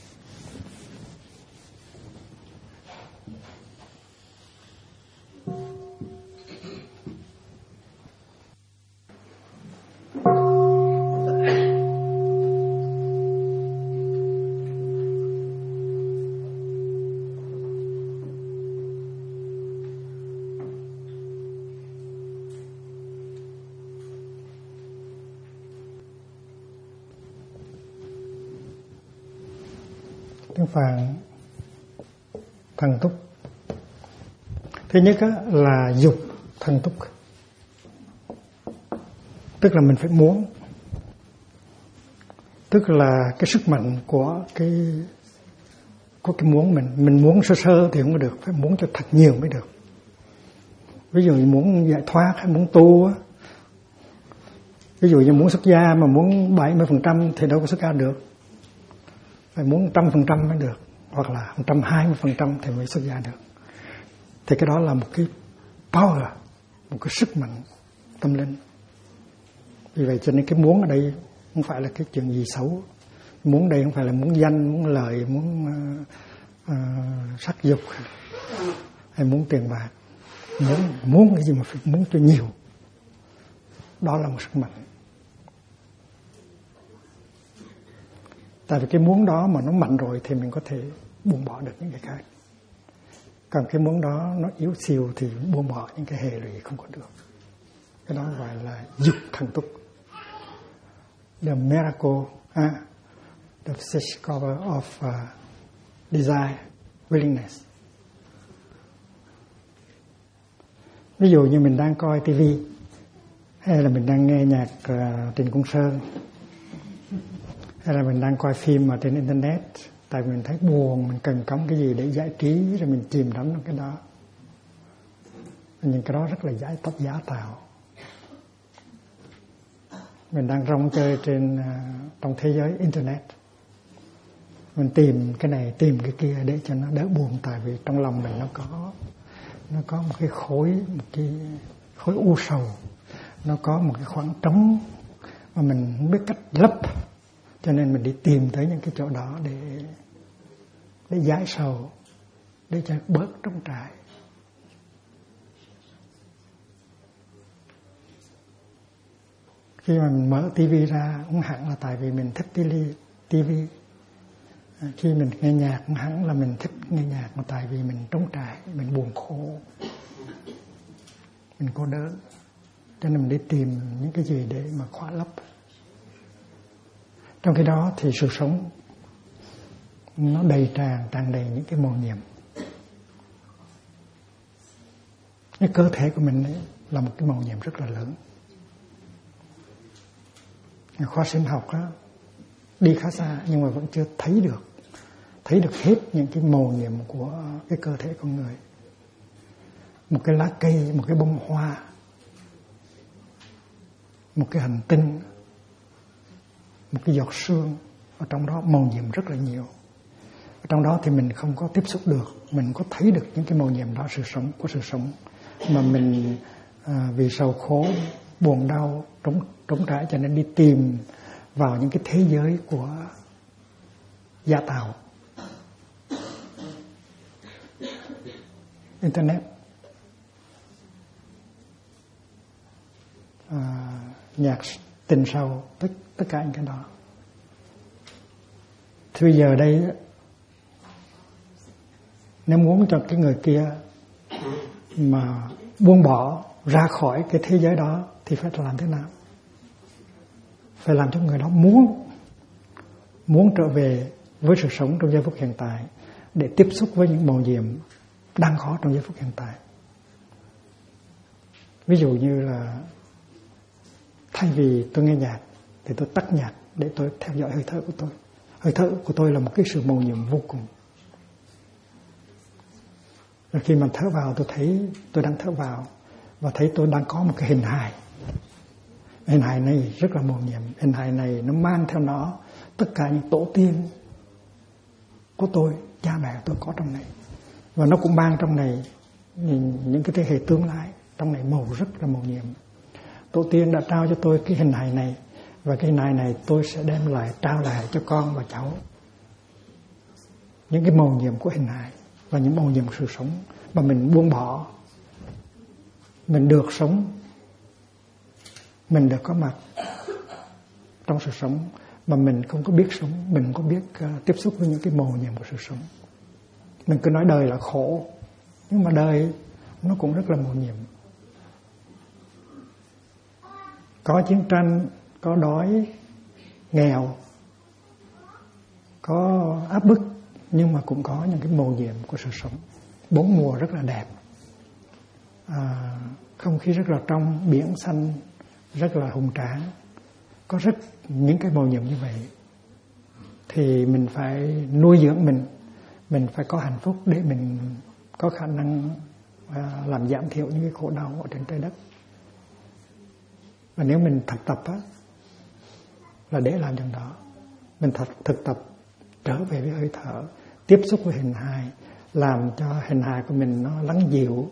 Tiếng Phạn thần túc. Thứ nhất là dục thần túc, tức là mình phải muốn, tức là cái sức mạnh của cái muốn mình muốn sơ sơ thì không có được, phải muốn cho thật nhiều mới được. Ví dụ như muốn giải thoát hay muốn tu á, ví dụ như muốn xuất gia mà muốn 70% thì đâu có xuất gia được, phải muốn 100% mới được, hoặc là 120% thì mới xuất gia được. Thì cái đó là một cái power, một cái sức mạnh tâm linh. Vì vậy cho nên cái muốn ở đây không phải là cái chuyện gì xấu. Muốn đây không phải là muốn danh, muốn lợi, muốn sắc dục hay muốn tiền bạc. Muốn cái gì mà phải muốn cho nhiều. Đó là một sức mạnh. Tại vì cái muốn đó mà nó mạnh rồi thì mình có thể buông bỏ được những cái khác. Còn cái muốn đó nó yếu xìu thì buông bỏ những cái hệ lụy không có được. Cái đó gọi là dục thần túc. The miracle, the psychic power of desire, willingness. Ví dụ như mình đang coi TV hay là mình đang nghe nhạc Trịnh Công Sơn, hay là mình đang coi phim ở trên internet, tại vì mình thấy buồn, mình cần có cái gì để giải trí, rồi mình chìm đắm trong cái đó. Những cái đó rất là giá tạo. Mình đang rong chơi trong thế giới internet, mình tìm cái này tìm cái kia để cho nó đỡ buồn, tại vì trong lòng mình nó có một cái khối u sầu, nó có một cái khoảng trống mà mình không biết cách lấp. Cho nên mình đi tìm tới những cái chỗ đó để giải sầu, để cho bớt trống trải. Khi mà mình mở tivi ra cũng hẳn là tại vì mình thích tivi. Khi mình nghe nhạc cũng hẳn là mình thích nghe nhạc, mà tại vì mình trống trải, mình buồn khổ, mình cô đơn. Cho nên mình đi tìm những cái gì để mà khỏa lấp. Trong khi đó thì sự sống nó tràn đầy những cái mầu nhiệm. Cái cơ thể của mình ấy là một cái mầu nhiệm rất là lớn. Khoa sinh học đó, đi khá xa nhưng mà vẫn chưa thấy được hết những cái mầu nhiệm của cái cơ thể con người. Một cái lá cây, một cái bông hoa, một cái hành tinh, một cái giọt sương, ở trong đó mầu nhiệm rất là nhiều. Ở trong đó thì mình không có tiếp xúc được, mình có thấy được những cái mầu nhiệm đó, sự sống mà mình vì sầu khổ, buồn đau, trống trải cho nên đi tìm vào những cái thế giới của gia tạo. internet, nhạc tình sâu, tất cả những cái đó. Thì bây giờ đây, nếu muốn cho cái người kia mà buông bỏ ra khỏi cái thế giới đó thì phải làm thế nào? Phải làm cho người đó muốn trở về với sự sống trong giây phút hiện tại, để tiếp xúc với những mầu nhiệm đang có trong giây phút hiện tại. Ví dụ như là thay vì tôi nghe nhạc thì tôi tắt nhạc để tôi theo dõi hơi thở của tôi. Hơi thở của tôi là một cái sự mầu nhiệm vô cùng. Rồi khi mà thở vào, tôi thấy tôi đang thở vào và thấy tôi đang có một cái hình hài. Hình hài này rất là mầu nhiệm. Hình hài này nó mang theo nó tất cả những tổ tiên của tôi, cha mẹ tôi có trong này. Và nó cũng mang trong này những cái thế hệ tương lai, trong này màu rất là mầu nhiệm. Tổ tiên đã trao cho tôi cái hình hài này, và cái hình hài này tôi sẽ đem lại, trao lại cho con và cháu. Những cái mầu nhiệm của hình hài và những mầu nhiệm của sự sống mà mình buông bỏ, mình được sống, mình được có mặt trong sự sống, mà mình không có biết sống, mình không có biết tiếp xúc với những cái mầu nhiệm của sự sống. Mình cứ nói đời là khổ, nhưng mà đời nó cũng rất là mầu nhiệm. Có chiến tranh, có đói, nghèo, có áp bức, nhưng mà cũng có những cái mầu nhiệm của sự sống. 4 mùa rất là đẹp, không khí rất là trong, biển xanh rất là hùng tráng. Có rất những cái mầu nhiệm như vậy thì mình phải nuôi dưỡng mình phải có hạnh phúc để mình có khả năng làm giảm thiểu những cái khổ đau ở trên trái đất. Và nếu mình thực tập á, là để làm chuyện đó. Mình thực tập trở về với hơi thở, tiếp xúc với hình hài, làm cho hình hài của mình nó lắng dịu,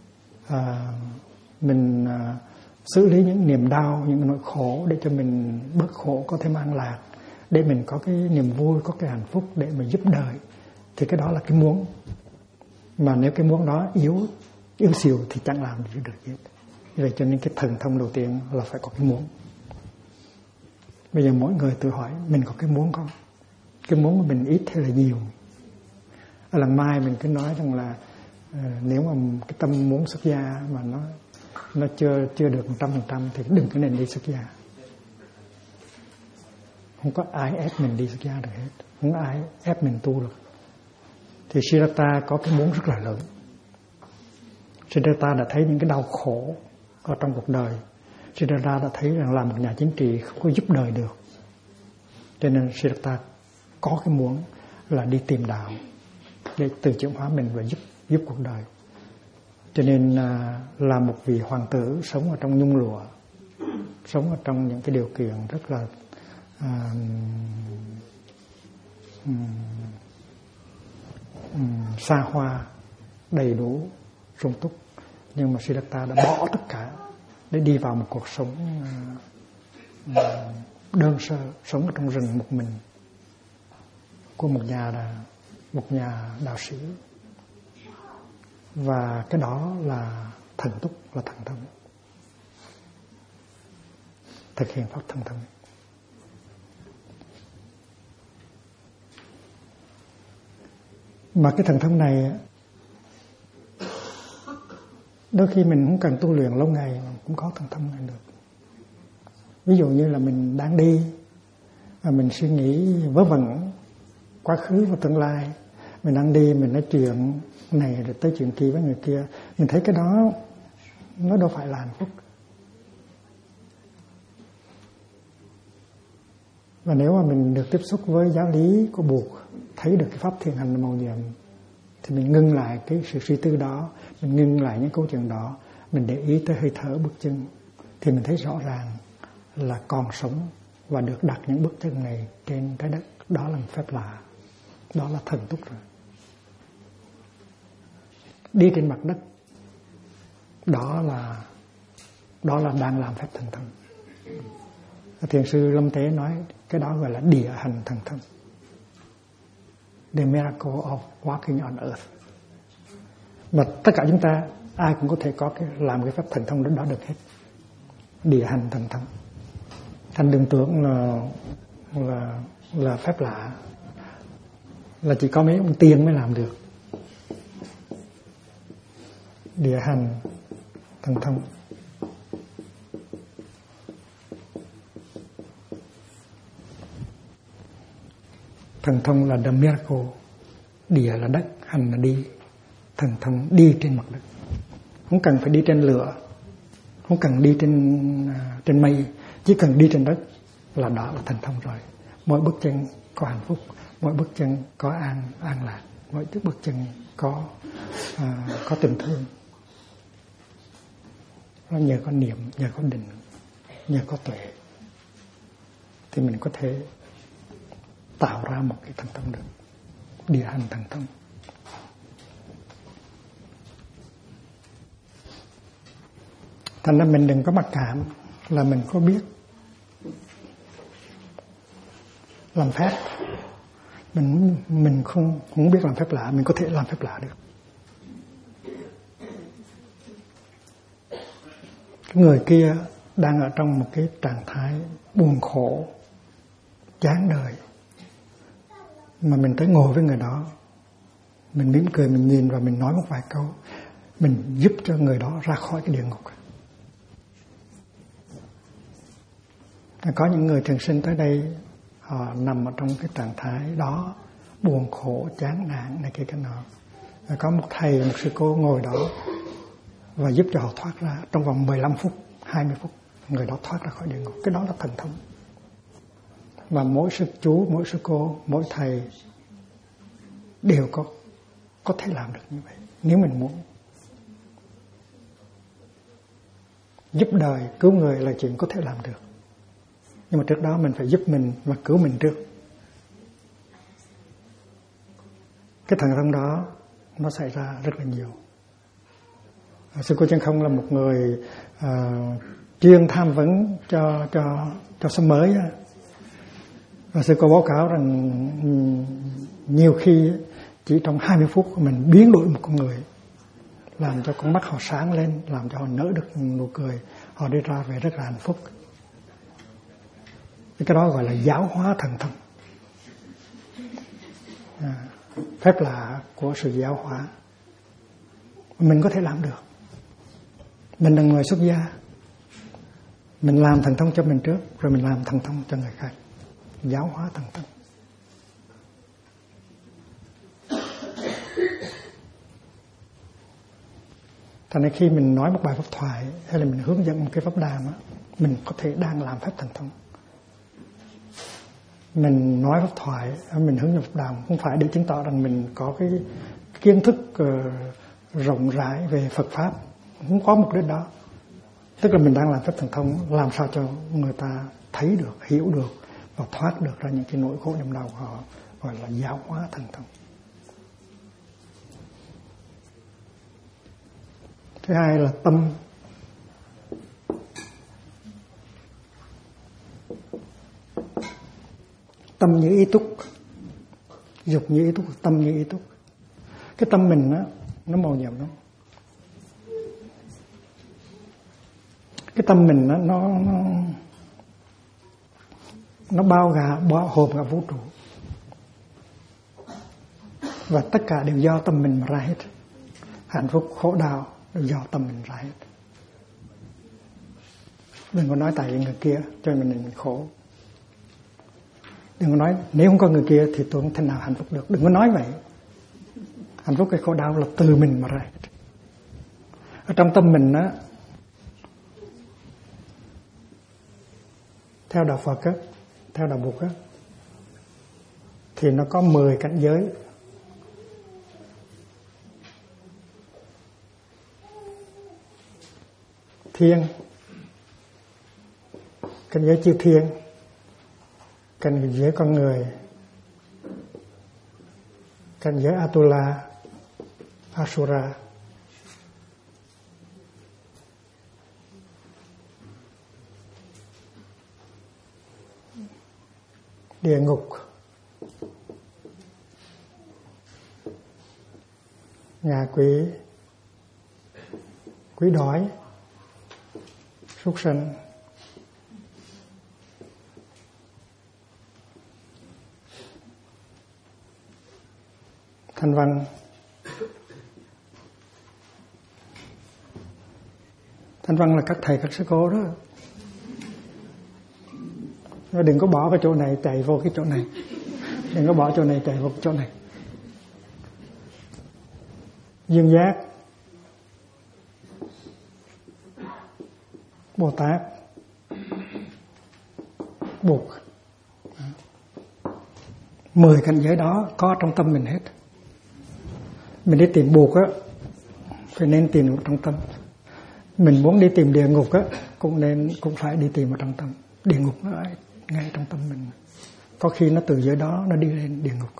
mình xử lý những niềm đau, những nỗi khổ để cho mình bớt khổ, có thể mang lạc, để mình có cái niềm vui, có cái hạnh phúc để mà giúp đời. Thì cái đó là cái muốn. Mà nếu cái muốn đó yếu xìu thì chẳng làm gì được hết. Vậy cho nên cái thần thông đầu tiên là phải có cái muốn. Bây giờ mỗi người tự hỏi mình có cái muốn không? Cái muốn của mình ít hay là nhiều? Ở lần mai mình cứ nói rằng là nếu mà cái tâm muốn xuất gia mà nó chưa được 100% thì đừng có nên đi xuất gia. Không có ai ép mình đi xuất gia được hết, không có ai ép mình tu được. Thì Siddhartha có cái muốn rất là lớn. Siddhartha đã thấy những cái đau khổ ở trong cuộc đời. Siddhartha đã thấy rằng làm một nhà chính trị không có giúp đời được. Cho nên Siddhartha có cái muốn là đi tìm đạo để tự chuyển hóa mình và giúp cuộc đời. Cho nên là một vị hoàng tử sống ở trong nhung lụa, sống ở trong những cái điều kiện rất là xa hoa, đầy đủ, sung túc. Nhưng mà Siddhartha đã bỏ tất cả để đi vào một cuộc sống đơn sơ, sống ở trong rừng một mình, của một nhà đạo sĩ. Và cái đó là thần túc, là thần thông, thực hiện pháp thần thông. Mà cái thần thông này đôi khi mình không cần tu luyện lâu ngày mà cũng có thần thông này được. Ví dụ như là mình đang đi và mình suy nghĩ vớ vẩn quá khứ và tương lai, mình đang đi mình nói chuyện này rồi tới chuyện kia với người kia, mình thấy cái đó nó đâu phải là hạnh phúc. Và nếu mà mình được tiếp xúc với giáo lý của Bụt, thấy được cái pháp thiền hành mầu nhiệm, thì mình ngưng lại cái sự suy tư đó, mình ngưng lại những câu chuyện đó, mình để ý tới hơi thở bước chân, thì mình thấy rõ ràng là còn sống và được đặt những bước chân này trên trái đất. Đó là một phép lạ, đó là thần túc rồi. Đi trên mặt đất, đó là đang làm phép thần thông. Thiền sư Lâm Tế nói cái đó gọi là địa hành thần thông, the miracle of walking on earth. Mà tất cả chúng ta ai cũng có thể có làm cái pháp thần thông đó được hết. Địa hành thần thông. Thành đừng tưởng là phép lạ, là chỉ có mấy ông tiên mới làm được. Địa hành thần thông. Thần thông là the miracle. Địa là đất, hành là đi. Thần thông đi trên mặt đất. Không cần phải đi trên lửa, không cần đi trên mây, chỉ cần đi trên đất là đó là thần thông rồi. Mỗi bước chân có hạnh phúc, mỗi bước chân có an lạc, mỗi bước chân có tình thương. Nó nhờ có niệm, nhờ có định, nhờ có tuệ thì mình có thể tạo ra một cái thần thông được. Địa hành thần thông. Thành ra mình đừng có mặc cảm là mình có biết làm phép. Mình không biết làm phép lạ, mình có thể làm phép lạ được. Cái người kia đang ở trong một cái trạng thái buồn khổ, chán đời, mà mình tới ngồi với người đó, mình mỉm cười, mình nhìn và mình nói một vài câu, mình giúp cho người đó ra khỏi cái địa ngục. Có những người thường sinh tới đây, họ nằm ở trong cái trạng thái đó, buồn khổ, chán nản này kia cái nọ. Có một thầy, một sư cô ngồi đó và giúp cho họ thoát ra trong vòng 15 phút, 20 phút, người đó thoát ra khỏi địa ngục. Cái đó là thần thông. Và mỗi sư chú, mỗi sư cô, mỗi thầy đều có thể làm được như vậy, nếu mình muốn. Giúp đời, cứu người là chuyện có thể làm được. Nhưng mà trước đó mình phải giúp mình và cứu mình trước. Cái thần thông đó nó xảy ra rất là nhiều. Sư cô Chân Không là một người chuyên tham vấn cho sớm mới. Và sư cô báo cáo rằng nhiều khi chỉ trong 20 phút mình biến đổi một con người, làm cho con mắt họ sáng lên, làm cho họ nở được nụ cười, họ đi ra về rất là hạnh phúc. Cái đó gọi là giáo hóa thần thông. Phép lạ của sự giáo hóa. Mình có thể làm được. Mình là người xuất gia, mình làm thần thông cho mình trước, rồi mình làm thần thông cho người khác. Giáo hóa thần thông. Thành ra khi mình nói một bài pháp thoại hay là mình hướng dẫn một cái pháp đàm, mình có thể đang làm phép thần thông. Mình nói pháp thoại, mình hướng dẫn pháp đàm không phải để chứng tỏ rằng mình có cái kiến thức rộng rãi về Phật Pháp, không có mục đích đó. Tức là mình đang làm phép thần thông, làm sao cho người ta thấy được, hiểu được và thoát được ra những cái nỗi khổ niềm đau của họ, gọi là giáo hóa thần thông. Thứ hai là tâm. Tâm như ý túc, dục như ý túc, tâm như ý túc. Cái tâm mình á, nó màu nhiệm lắm. Cái tâm mình á, nó bao hồn cả vũ trụ, và tất cả đều do tâm mình mà ra hết. Hạnh phúc, khổ đau đều do tâm mình ra hết. Đừng có nói tại vì người kia cho mình khổ. Đừng có nói nếu không có người kia thì tôi không thể nào hạnh phúc được. Đừng có nói vậy. Hạnh phúc cái khổ đau là từ mình mà ra. Ở trong tâm mình á, theo đạo Phật á, theo đạo Bụt á, thì nó có 10 cảnh giới. Thiên, cảnh giới chư thiên, cảnh giới con người, cảnh giới Atula, Asura, địa ngục, ngạ quỷ, Quỷ đói, súc sanh, Thanh Văn, Thanh Văn là các thầy các sư cô đó. Đừng có bỏ cái chỗ này chạy vô cái chỗ này, đừng có bỏ chỗ này chạy vô cái chỗ này. Dương Giác, Bồ Tát, Bụt, 10 cảnh giới đó có trong tâm mình hết. Mình đi tìm Bụt á, phải nên tìm ở trong tâm. Mình muốn đi tìm địa ngục á, cũng phải đi tìm ở trong tâm. Địa ngục nó ở ngay trong tâm mình. Có khi nó từ dưới đó nó đi lên địa ngục.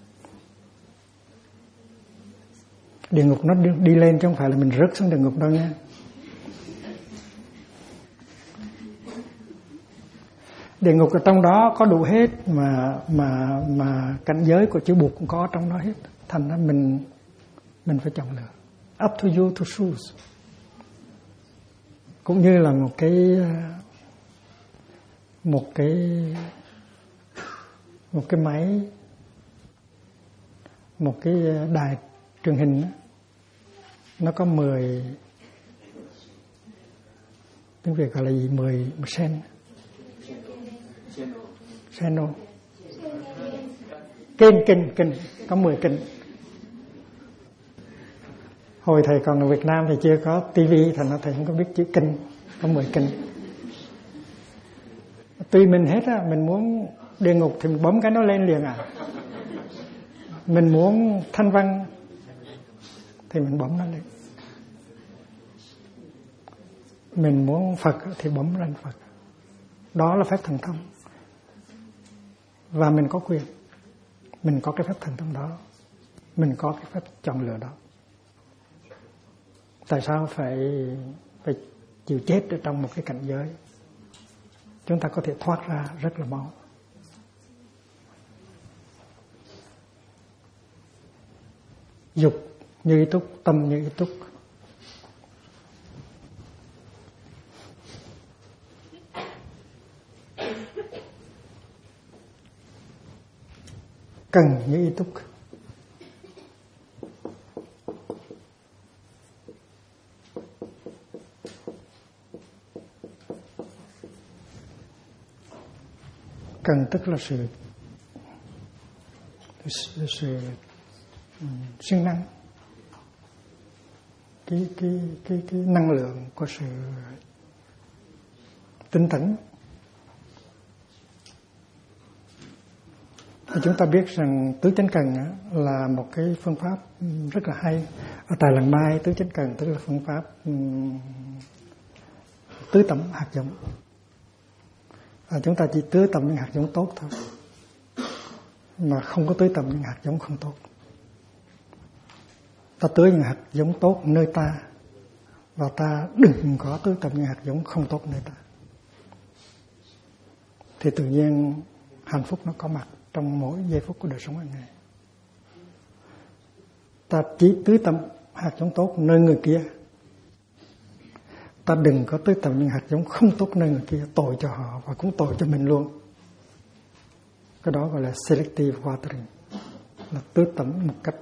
Địa ngục nó đi lên chứ không phải là mình rớt xuống địa ngục đâu nha. Địa ngục ở trong đó có đủ hết, mà cảnh giới của chư Bụt cũng có trong đó hết. Thành ra mình phải chọn lựa. Up to you to choose. Cũng như là một cái máy, một cái đài truyền hình đó, nó có 10, tiếng Việt gọi là gì, 10 sen, channel, kênh có 10 kênh. Hồi thầy còn ở Việt Nam thì chưa có tivi, thành ra thầy không có biết chữ kênh, có 10 kênh. Tùy mình hết á, mình muốn địa ngục thì mình bấm cái nó lên liền à. Mình muốn Thanh Văn thì mình bấm nó lên. Mình muốn Phật thì bấm lên Phật. Đó là phép thần thông. Và mình có quyền. Mình có cái phép thần thông đó. Mình có cái phép chọn lựa đó. Tại sao phải chịu chết ở trong một cái cảnh giới? Chúng ta có thể thoát ra rất là mau. Dục như ý túc, tâm như ý túc. Cần như ý túc. Cần tức là sự siêng năng, cái năng lượng của sự tinh tấn. Chúng ta biết rằng tứ chánh cần là một cái phương pháp rất là hay. Ở tại Làng Mai, tứ chánh cần tức là phương pháp tưới tẩm hạt giống. Chúng ta chỉ tưới tẩm những hạt giống tốt thôi, mà không có tưới tẩm những hạt giống không tốt. Ta tưới những hạt giống tốt nơi ta, và ta đừng có tưới tẩm những hạt giống không tốt nơi ta. Thì tự nhiên hạnh phúc nó có mặt trong mỗi giây phút của đời sống hàng ngày. Ta chỉ tưới tẩm hạt giống tốt nơi người kia, ta đừng có tưới tẩm những hạt giống không tốt nơi người kia, tội cho họ và cũng tội cho mình luôn. Cái đó gọi là selective watering, là tưới tẩm một cách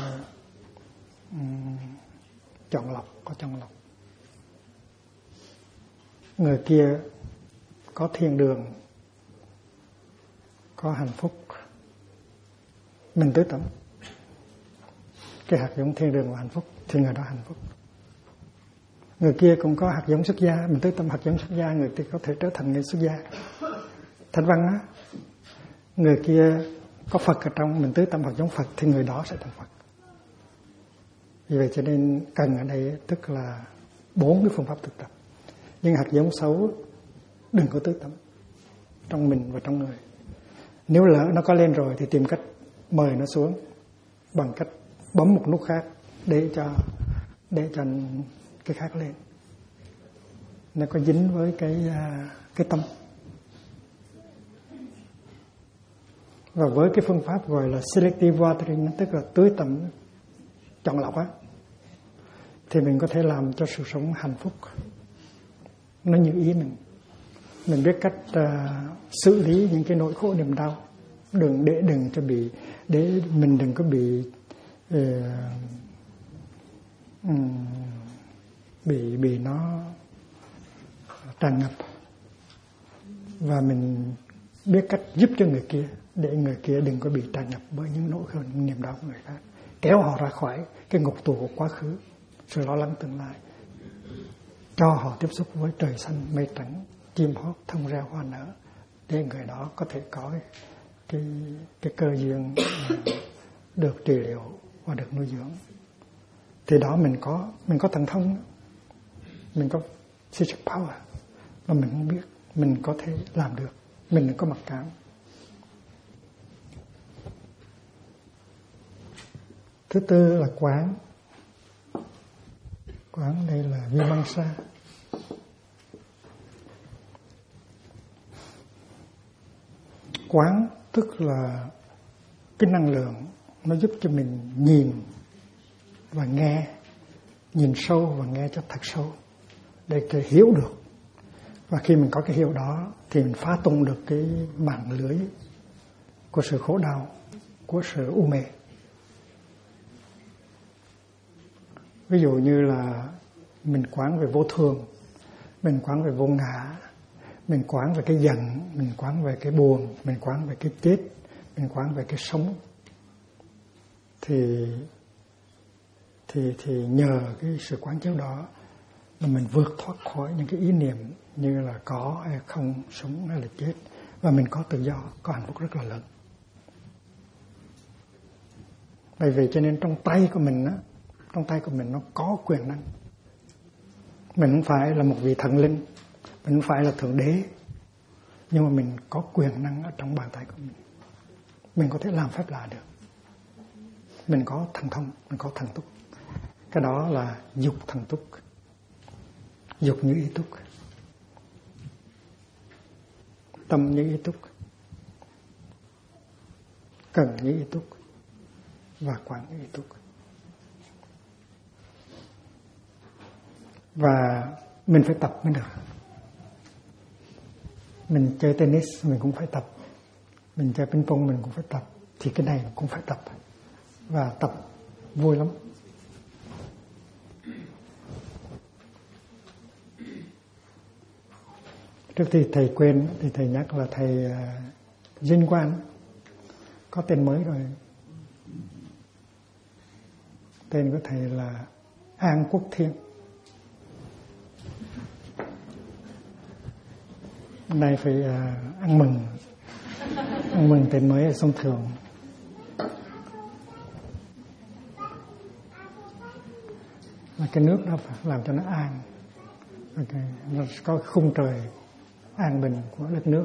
chọn lọc, có chọn lọc. Người kia có thiên đường, có hạnh phúc, mình tưới tẩm cái hạt giống thiên đường và hạnh phúc thì người đó hạnh phúc. Người kia cũng có hạt giống xuất gia, mình tưới tẩm hạt giống xuất gia, người kia có thể trở thành người xuất gia. Thanh Văn á, người kia có Phật ở trong, mình tưới tẩm hạt giống Phật thì người đó sẽ thành Phật. Vì vậy cho nên cần ở đây tức là 4 cái phương pháp thực tập. Nhưng hạt giống xấu đừng có tưới tẩm trong mình và trong người. Nếu lỡ nó có lên rồi thì tìm cách mời nó xuống bằng cách bấm một nút khác để cho cái khác lên. Nó có dính với cái tâm. Và với cái phương pháp gọi là selective watering, tức là tưới tẩm chọn lọc á, thì mình có thể làm cho sự sống hạnh phúc nó như ý mình. Mình biết cách xử lý những cái nỗi khổ niềm đau, đừng cho bị, để mình đừng có bị nó tràn ngập, và mình biết cách giúp cho người kia để người kia đừng có bị tràn ngập bởi những nỗi khổ niềm đau của người khác, kéo họ ra khỏi cái ngục tù của quá khứ, sự lo lắng tương lai, cho họ tiếp xúc với trời xanh mây trắng, chim hót thông reo hoa nở, để người đó có thể có cái cơ duyên được trị liệu và được nuôi dưỡng. Thì đó mình có thần thông, mình có psychic power mà mình không biết, mình có thể làm được, mình đừng có mặc cảm. Thứ tư là quán. Quán đây là Vimamsa. Quán tức là cái năng lượng nó giúp cho mình nhìn và nghe, nhìn sâu và nghe cho thật sâu để có hiểu được. Và khi mình có cái hiểu đó thì mình phá tung được cái mạng lưới của sự khổ đau, của sự u mê. Ví dụ như là mình quán về vô thường, mình quán về vô ngã, mình quán về cái giận, mình quán về cái buồn, mình quán về cái chết, mình quán về cái sống, thì nhờ cái sự quán chiếu đó mà mình vượt thoát khỏi những cái ý niệm như là có hay không, sống hay là chết, và mình có tự do, có hạnh phúc rất là lớn. Bởi vì cho nên trong tay của mình nó có quyền năng. Mình không phải là một vị thần linh, mình không phải là thượng đế, nhưng mà mình có quyền năng ở trong bàn tay của mình. Mình có thể làm phép lạ được. Mình có thần thông, mình có thần túc. Cái đó là dục thần túc. Dục như ý túc, tâm như ý túc, cần như ý túc, và quán như ý túc. Và mình phải tập mới được. Mình chơi tennis mình cũng phải tập, mình chơi ping pong mình cũng phải tập, thì cái này cũng phải tập, và tập vui lắm. Trước khi thầy quên thì thầy nhắc là thầy Dinh Quan có tên mới rồi. Tên của thầy là An Quốc Thiên. Hôm nay phải ăn mừng tên mới ở sông Thường. Và cái nước đó phải làm cho nó an, nó có khung trời an bình của đất nước.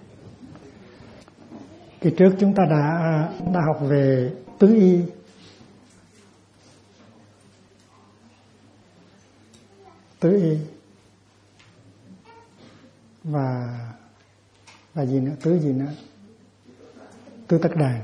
Kỳ trước chúng ta đã học về tứ y. Tứ y và gì nữa, tứ gì nữa, tứ tất đàn.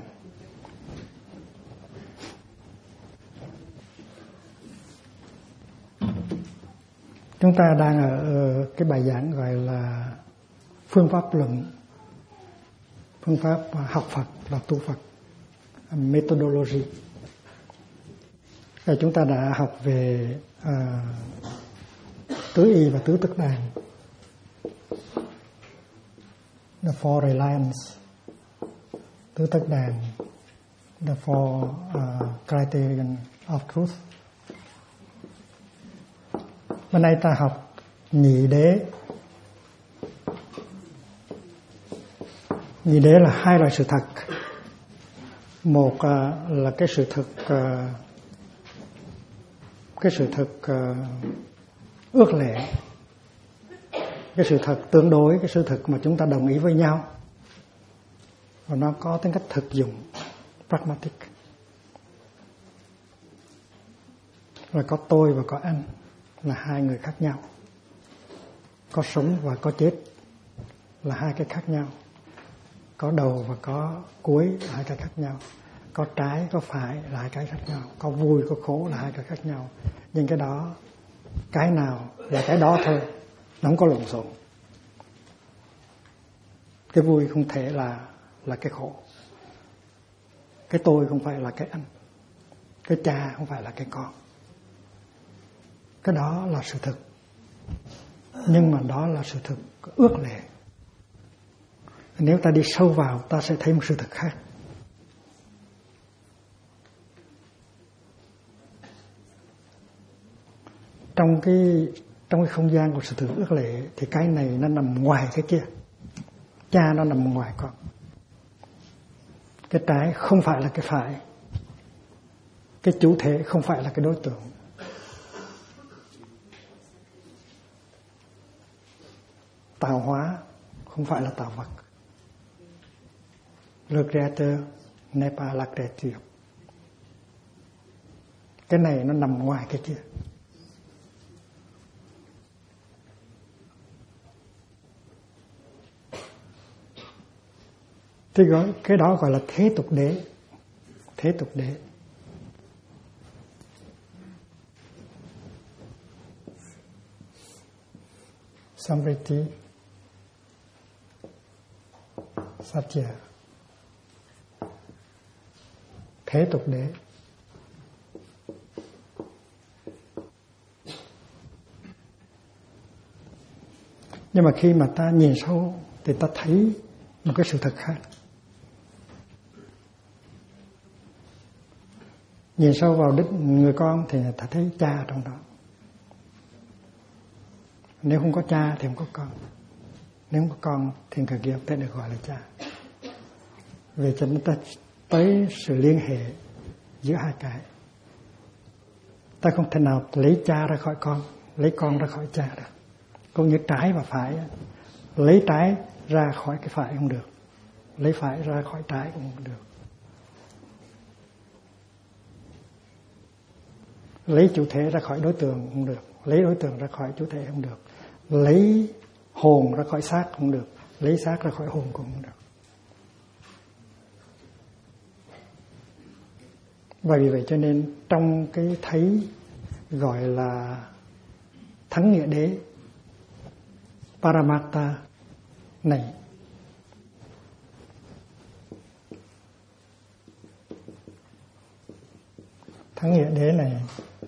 Chúng ta đang ở cái bài giảng gọi là phương pháp luận, phương pháp học Phật và tu Phật, methodology. Rồi chúng ta đã học về tứ y và tứ tất đàn, the four reliance, tứ tất đàn, the four criterion of truth. Hôm nay ta học nhị đế. Nhị đế là hai loại sự thật. Một là cái sự thật ước lệ, cái sự thật tương đối, cái sự thật mà chúng ta đồng ý với nhau, và nó có tính cách thực dụng, pragmatic. Rồi có tôi và có anh là hai người khác nhau. Có sống và có chết là hai cái khác nhau. Có đầu và có cuối là hai cái khác nhau. có trái có phải là hai cái khác nhau, có vui có khổ là hai cái khác nhau. Nhưng cái đó, cái nào là cái đó thôi, nó không có lộn xộn. Cái vui không thể là cái khổ, cái tôi không phải là cái anh, cái cha không phải là cái con. Cái đó là sự thực, nhưng mà đó là sự thực ước lệ. Nếu ta đi sâu vào, ta sẽ thấy một sự thực khác. Trong cái không gian của sự thực ước lệ thì cái này nó nằm ngoài cái kia. Cha nó nằm ngoài con. Cái trái không phải là cái phải. Cái chủ thể không phải là cái đối tượng. Tạo hóa không phải là tạo vật. Le créateur n'est pas la créature. Cái này nó nằm ngoài cái kia. Thì cái đó gọi là thế tục đế. Thế tục đế. Samriti Satya. Thế tục đế. Nhưng mà khi mà ta nhìn sâu thì ta thấy một cái sự thật khác. Nhìn sâu vào đích người con thì ta thấy cha trong đó. Nếu không có cha thì không có con. Nếu không có con thì người kia không thể được gọi là cha. Vì cho nên ta tới sự liên hệ giữa hai cái. Ta không thể nào lấy cha ra khỏi con, lấy con ra khỏi cha được. Cũng như trái và phải, lấy trái ra khỏi cái phải không được, lấy phải ra khỏi trái cũng không được. Lấy chủ thể ra khỏi đối tượng không được, lấy đối tượng ra khỏi chủ thể không được, lấy hồn ra khỏi xác không được, lấy xác ra khỏi hồn cũng không được. Và vì vậy cho nên trong cái thấy gọi là thắng nghĩa đế Paramatta này, thắng nghĩa đế này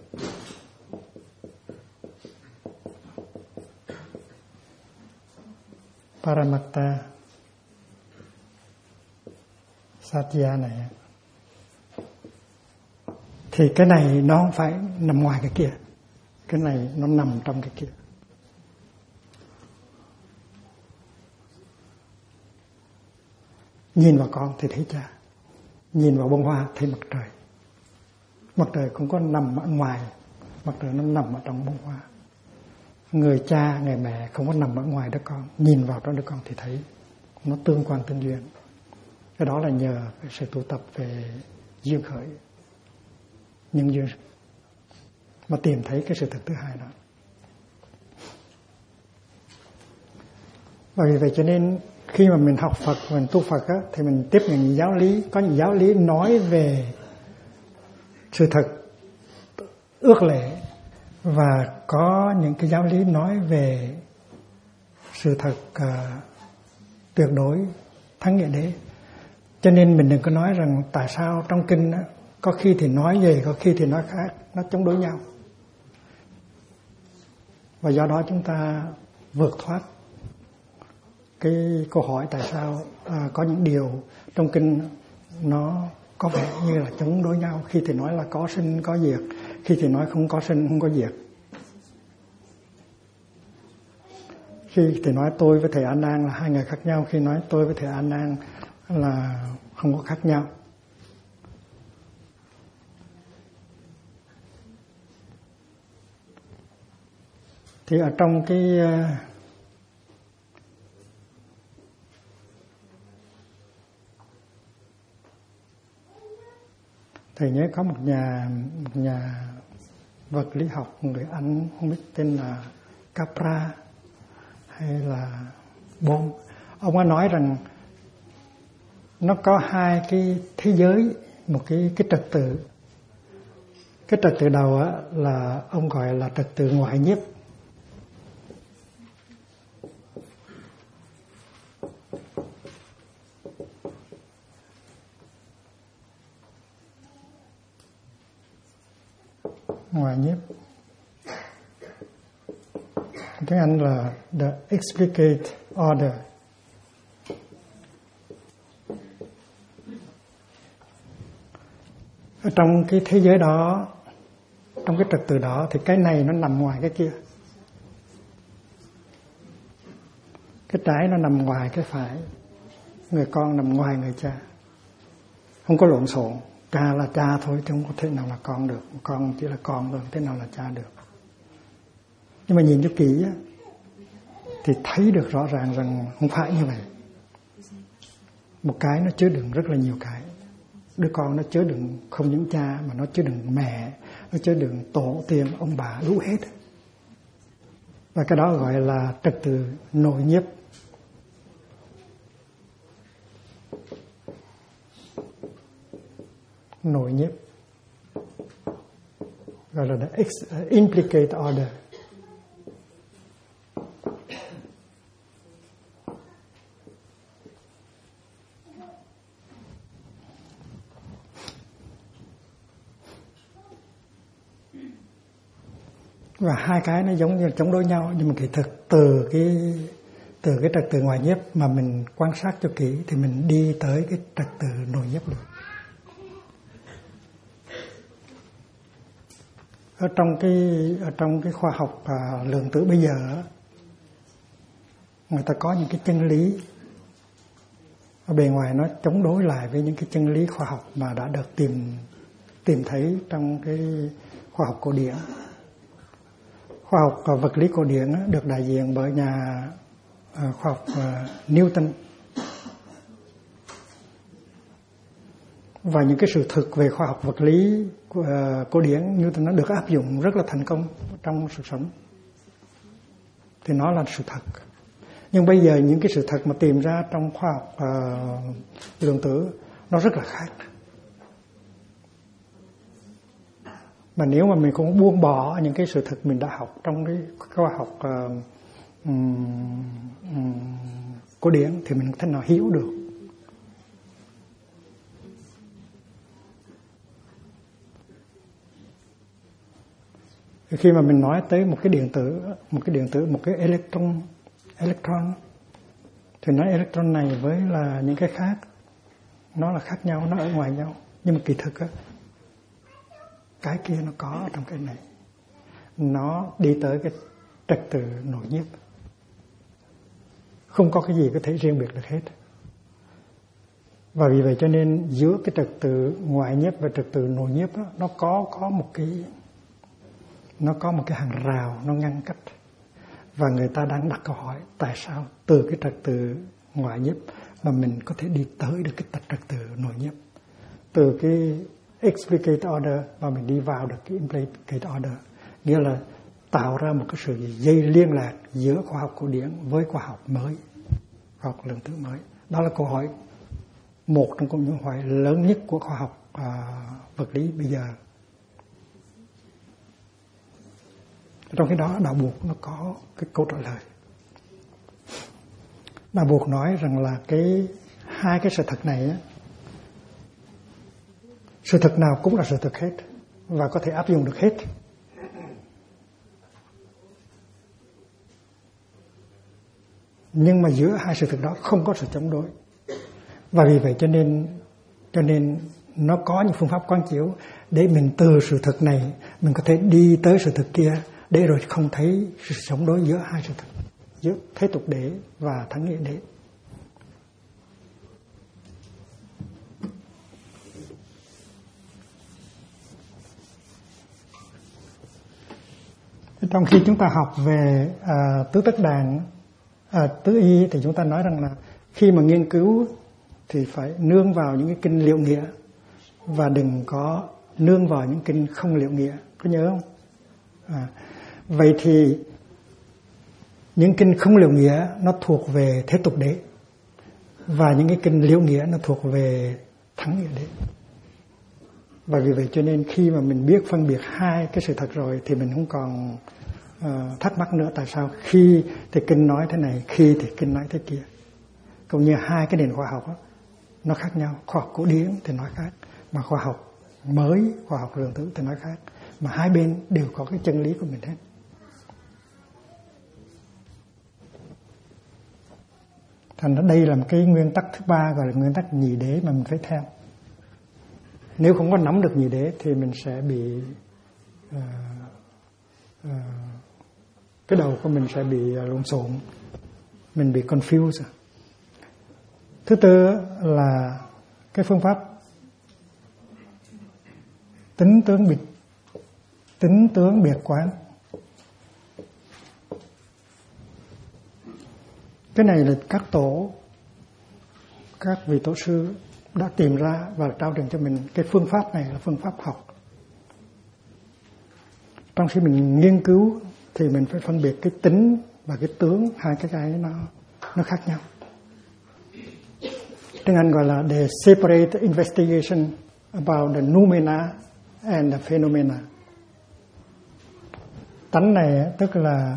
Paramatta Satya này, thì cái này nó không phải nằm ngoài cái kia, cái này nó nằm trong cái kia. Nhìn vào con thì thấy cha, nhìn vào bông hoa thấy mặt trời. Mặt trời không có nằm ở ngoài, mặt trời nó nằm ở trong bông hoa. Người cha, người mẹ không có nằm ở ngoài đứa con, nhìn vào trong đứa con thì thấy nó tương quan tương duyên. Cái đó là nhờ sự tu tập về duyên khởi, nhân duyên, mà tìm thấy cái sự thực thứ hai đó. Và vì vậy cho nên khi mà mình học Phật, mình tu Phật á, thì mình tiếp những giáo lý, có những giáo lý nói về sự thật ước lệ, và có những cái giáo lý nói về sự thật tuyệt đối thắng nghĩa đế. Cho nên mình đừng có nói rằng tại sao trong kinh á, có khi thì nói gì, có khi thì nói khác, nó chống đối nhau. Và do đó chúng ta vượt thoát cái câu hỏi tại sao có những điều trong kinh nó có vẻ như là chống đối nhau. Khi thì nói là có sinh có diệt, khi thì nói không có sinh không có diệt. Khi thì nói tôi với thầy A Nan là hai người khác nhau, khi nói tôi với thầy A Nan là không có khác nhau. Thì ở trong cái thầy nhớ có một nhà vật lý học người Anh, không biết tên là Capra hay là Bohm. Ông ấy nói rằng nó có hai cái thế giới một cái trật tự. Cái trật tự đầu á, là ông gọi là trật tự ngoại nhiếp. Ngoại nhiếp, tiếng Anh là the explicate order. Ở trong cái thế giới đó, trong cái trật tự đó thì cái này nó nằm ngoài cái kia. Cái trái nó nằm ngoài cái phải, người con nằm ngoài người cha. Không có lộn xộn, cha là cha thôi chứ không có thể nào là con được, con chỉ là con thôi, thế nào là cha được. Nhưng mà nhìn cho kỹ á, thì thấy được rõ ràng rằng không phải như vậy. Một cái nó chứa đựng rất là nhiều cái. Đứa con nó chứa đựng không những cha mà nó chứa đựng mẹ, nó chứa đựng tổ tiên, ông bà, đủ hết. Và cái đó gọi là trật tự nội nhiếp. Nội nhiếp gọi là the implicate order. Và hai cái nó giống như chống đối nhau, nhưng mà kỳ thực từ cái trật tự ngoại nhiếp mà mình quan sát cho kỹ thì mình đi tới cái trật tự nội nhiếp được. Ở trong cái khoa học lượng tử bây giờ, người ta có những cái chân lý ở bề ngoài nó chống đối lại với những cái chân lý khoa học mà đã được tìm thấy trong cái khoa học cổ điển. Khoa học vật lý cổ điển được đại diện bởi nhà khoa học Newton. Và những cái sự thực về khoa học vật lý cổ điển Newton nó được áp dụng rất là thành công trong cuộc sống. Thì nó là sự thật. Nhưng bây giờ những cái sự thật mà tìm ra trong khoa học lượng tử nó rất là khác. Mà nếu mà mình không buông bỏ những cái sự thật mình đã học trong cái khoa học cổ điển thì mình không thể nào hiểu được. Khi mà mình nói tới một cái điện tử, một cái electron thì nói electron này với là những cái khác nó là khác nhau, nó ở ngoài nhau. Nhưng mà kỳ thực á, cái kia nó có trong cái này, nó đi tới cái trật tự nội nhiếp, không có cái gì có thể riêng biệt được hết. Và vì vậy cho nên giữa cái trật tự ngoại nhiếp và trật tự nội nhiếp đó, nó có một cái hàng rào nó ngăn cách. Và người ta đang đặt câu hỏi tại sao từ cái trật tự ngoại nhiếp mà mình có thể đi tới được cái trật tự nội nhiếp, từ cái explicate order mà mình đi vào được cái implicate order, nghĩa là tạo ra một cái sự dây liên lạc giữa khoa học cổ điển với khoa học mới, khoa học lượng tử mới. Đó là câu hỏi, một trong những câu hỏi lớn nhất của khoa học vật lý bây giờ. Trong cái đó đạo buộc nó có cái câu trả lời. Đạo buộc nói rằng là hai cái sự thật này á, sự thật nào cũng là sự thật hết và có thể áp dụng được hết. Nhưng mà giữa hai sự thật đó không có sự chống đối. Và vì vậy cho nên nó có những phương pháp quán chiếu để mình từ sự thật này mình có thể đi tới sự thật kia, để rồi không thấy sự chống đối giữa hai sự thật, giữa thế tục đế và thắng nghĩa đế. Trong khi chúng ta học về tứ tất đàn, tứ y thì chúng ta nói rằng là khi mà nghiên cứu thì phải nương vào những cái kinh liệu nghĩa và đừng có nương vào những kinh không liệu nghĩa, có nhớ không? Vậy thì những kinh không liệu nghĩa nó thuộc về thế tục đế và những cái kinh liệu nghĩa nó thuộc về thắng nghĩa đế. Và vì vậy cho nên khi mà mình biết phân biệt hai cái sự thật rồi thì mình không còn thắc mắc nữa tại sao khi thì kinh nói thế này, khi thì kinh nói thế kia. Cũng như hai cái nền khoa học đó, nó khác nhau. Khoa học cổ điển thì nói khác, mà khoa học mới, khoa học lượng tử thì nói khác. Mà hai bên đều có cái chân lý của mình hết. Thành ra đây là một cái nguyên tắc thứ ba, gọi là nguyên tắc nhị đế mà mình phải theo. Nếu không có nắm được nhị đế thì mình sẽ bị cái đầu của mình sẽ bị lộn xộn, mình bị confused. Thứ tư là cái phương pháp tính tướng biệt quán. Cái này là các vị tổ sư đã tìm ra và trao truyền cho mình. Cái phương pháp này là phương pháp học. Trong khi mình nghiên cứu thì mình phải phân biệt cái tính và cái tướng, hai cái nó khác nhau. Tiếng Anh gọi là the separate investigation about the noumena and the phenomena. Tánh này tức là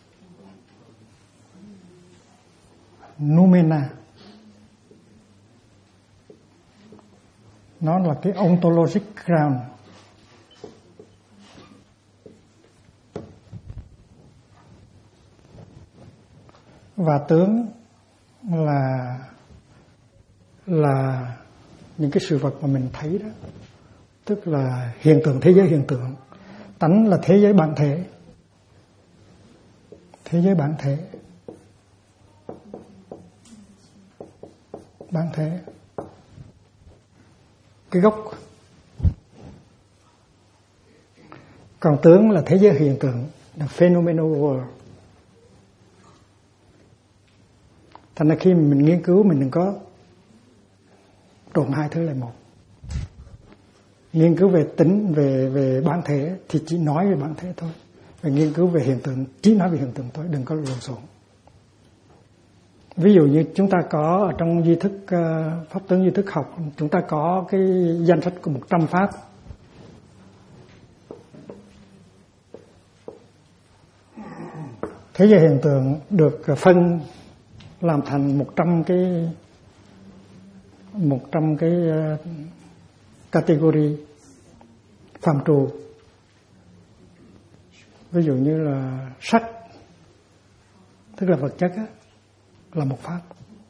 noumena. Nó là cái ontologic ground. Và tướng là những cái sự vật mà mình thấy đó, tức là hiện tượng, thế giới hiện tượng. Tánh là thế giới bản thể. Thế giới bản thể. Bản thể. Cái gốc. Còn tướng là thế giới hiện tượng, the phenomenal world. Thành ra khi mình nghiên cứu mình đừng có trộn hai thứ lại một. Nghiên cứu về tính, về bản thể thì chỉ nói về bản thể thôi. Và nghiên cứu về hiện tượng chỉ nói về hiện tượng thôi, đừng có lộn xộn. Ví dụ như chúng ta có ở trong duy thức, pháp tướng duy thức học, chúng ta có cái danh sách của 100 pháp. Thế giới hiện tượng được phân làm thành 100 cái category phạm trù. Ví dụ như là sắc, tức là vật chất á, là một pháp.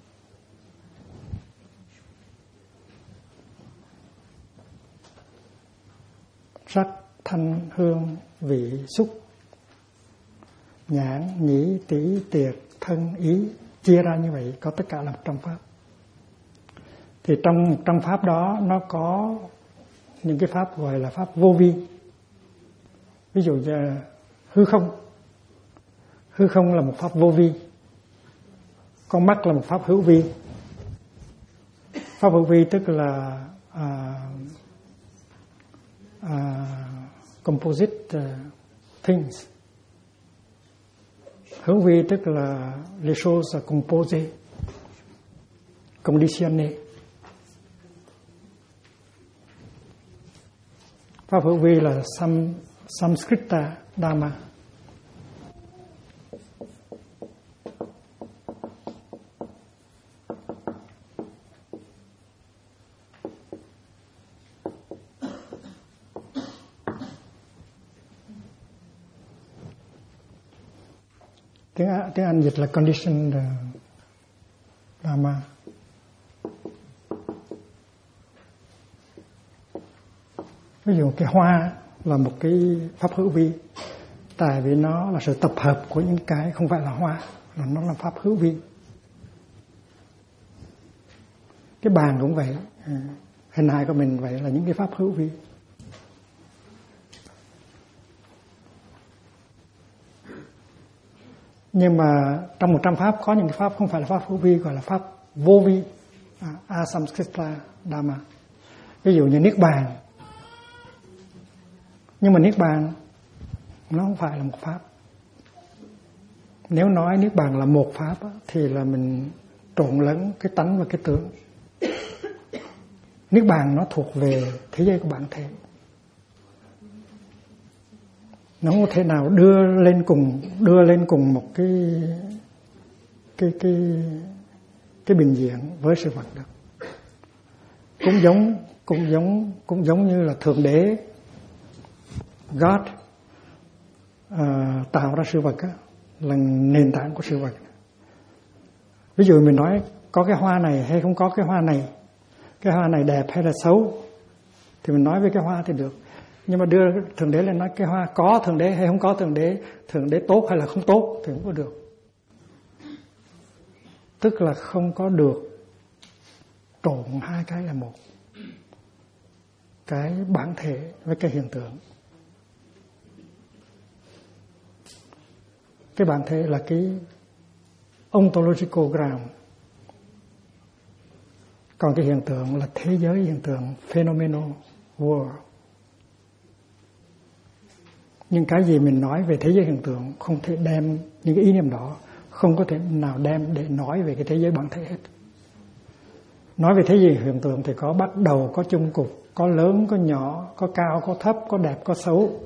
Sắc, thanh, hương, vị, xúc, nhãn, nhĩ, tỷ, tiệt, thân, ý, chia ra như vậy có tất cả là 100 pháp. Thì trong pháp đó nó có những cái pháp gọi là pháp vô vi. Ví dụ như hư không. Hư không là một pháp vô vi. Con mắt là một pháp hữu vi. Pháp hữu vi tức là composite things. Hữu vi tức là les choses composées, conditionnées. Pháp hữu vi là Samskrita Dhamma. Tiếng Anh dịch là conditioned Dhamma. Ví dụ cái hoa là một cái pháp hữu vi, tại vì nó là sự tập hợp của những cái không phải là hoa, là nó là pháp hữu vi. Cái bàn cũng vậy, hình hài của mình vậy là những cái pháp hữu vi. Nhưng mà trong 100 pháp có những cái pháp không phải là pháp hữu vi, gọi là pháp vô vi, asamskita dhamma. Ví dụ như niết bàn. Nhưng mà niết bàn nó không phải là một pháp. Nếu nói niết bàn là một pháp thì là mình trộn lẫn cái tánh và cái tướng. Niết bàn nó thuộc về thế giới của bản thể. Nó không thể nào đưa lên cùng một cái bình diện với sự vật được. Cũng giống như là Thượng Đế God tạo ra sự vật á, là nền tảng của sự vật. Ví dụ mình nói có cái hoa này hay không có cái hoa này, cái hoa này đẹp hay là xấu, thì mình nói với cái hoa thì được. Nhưng mà đưa Thượng Đế lên nói cái hoa có Thượng Đế hay không có Thượng Đế tốt hay là không tốt thì không có được. Tức là không có được trộn hai cái là một. Cái bản thể với cái hiện tượng. Cái bản thể là cái ontological ground. Còn cái hiện tượng là thế giới hiện tượng, phenomenal world. Nhưng cái gì mình nói về thế giới hiện tượng không thể đem những cái ý niệm đó, không có thể nào đem để nói về cái thế giới bản thể hết. Nói về thế giới hiện tượng thì có bắt đầu, có chung cục, có lớn, có nhỏ, có cao, có thấp, có đẹp, có xấu.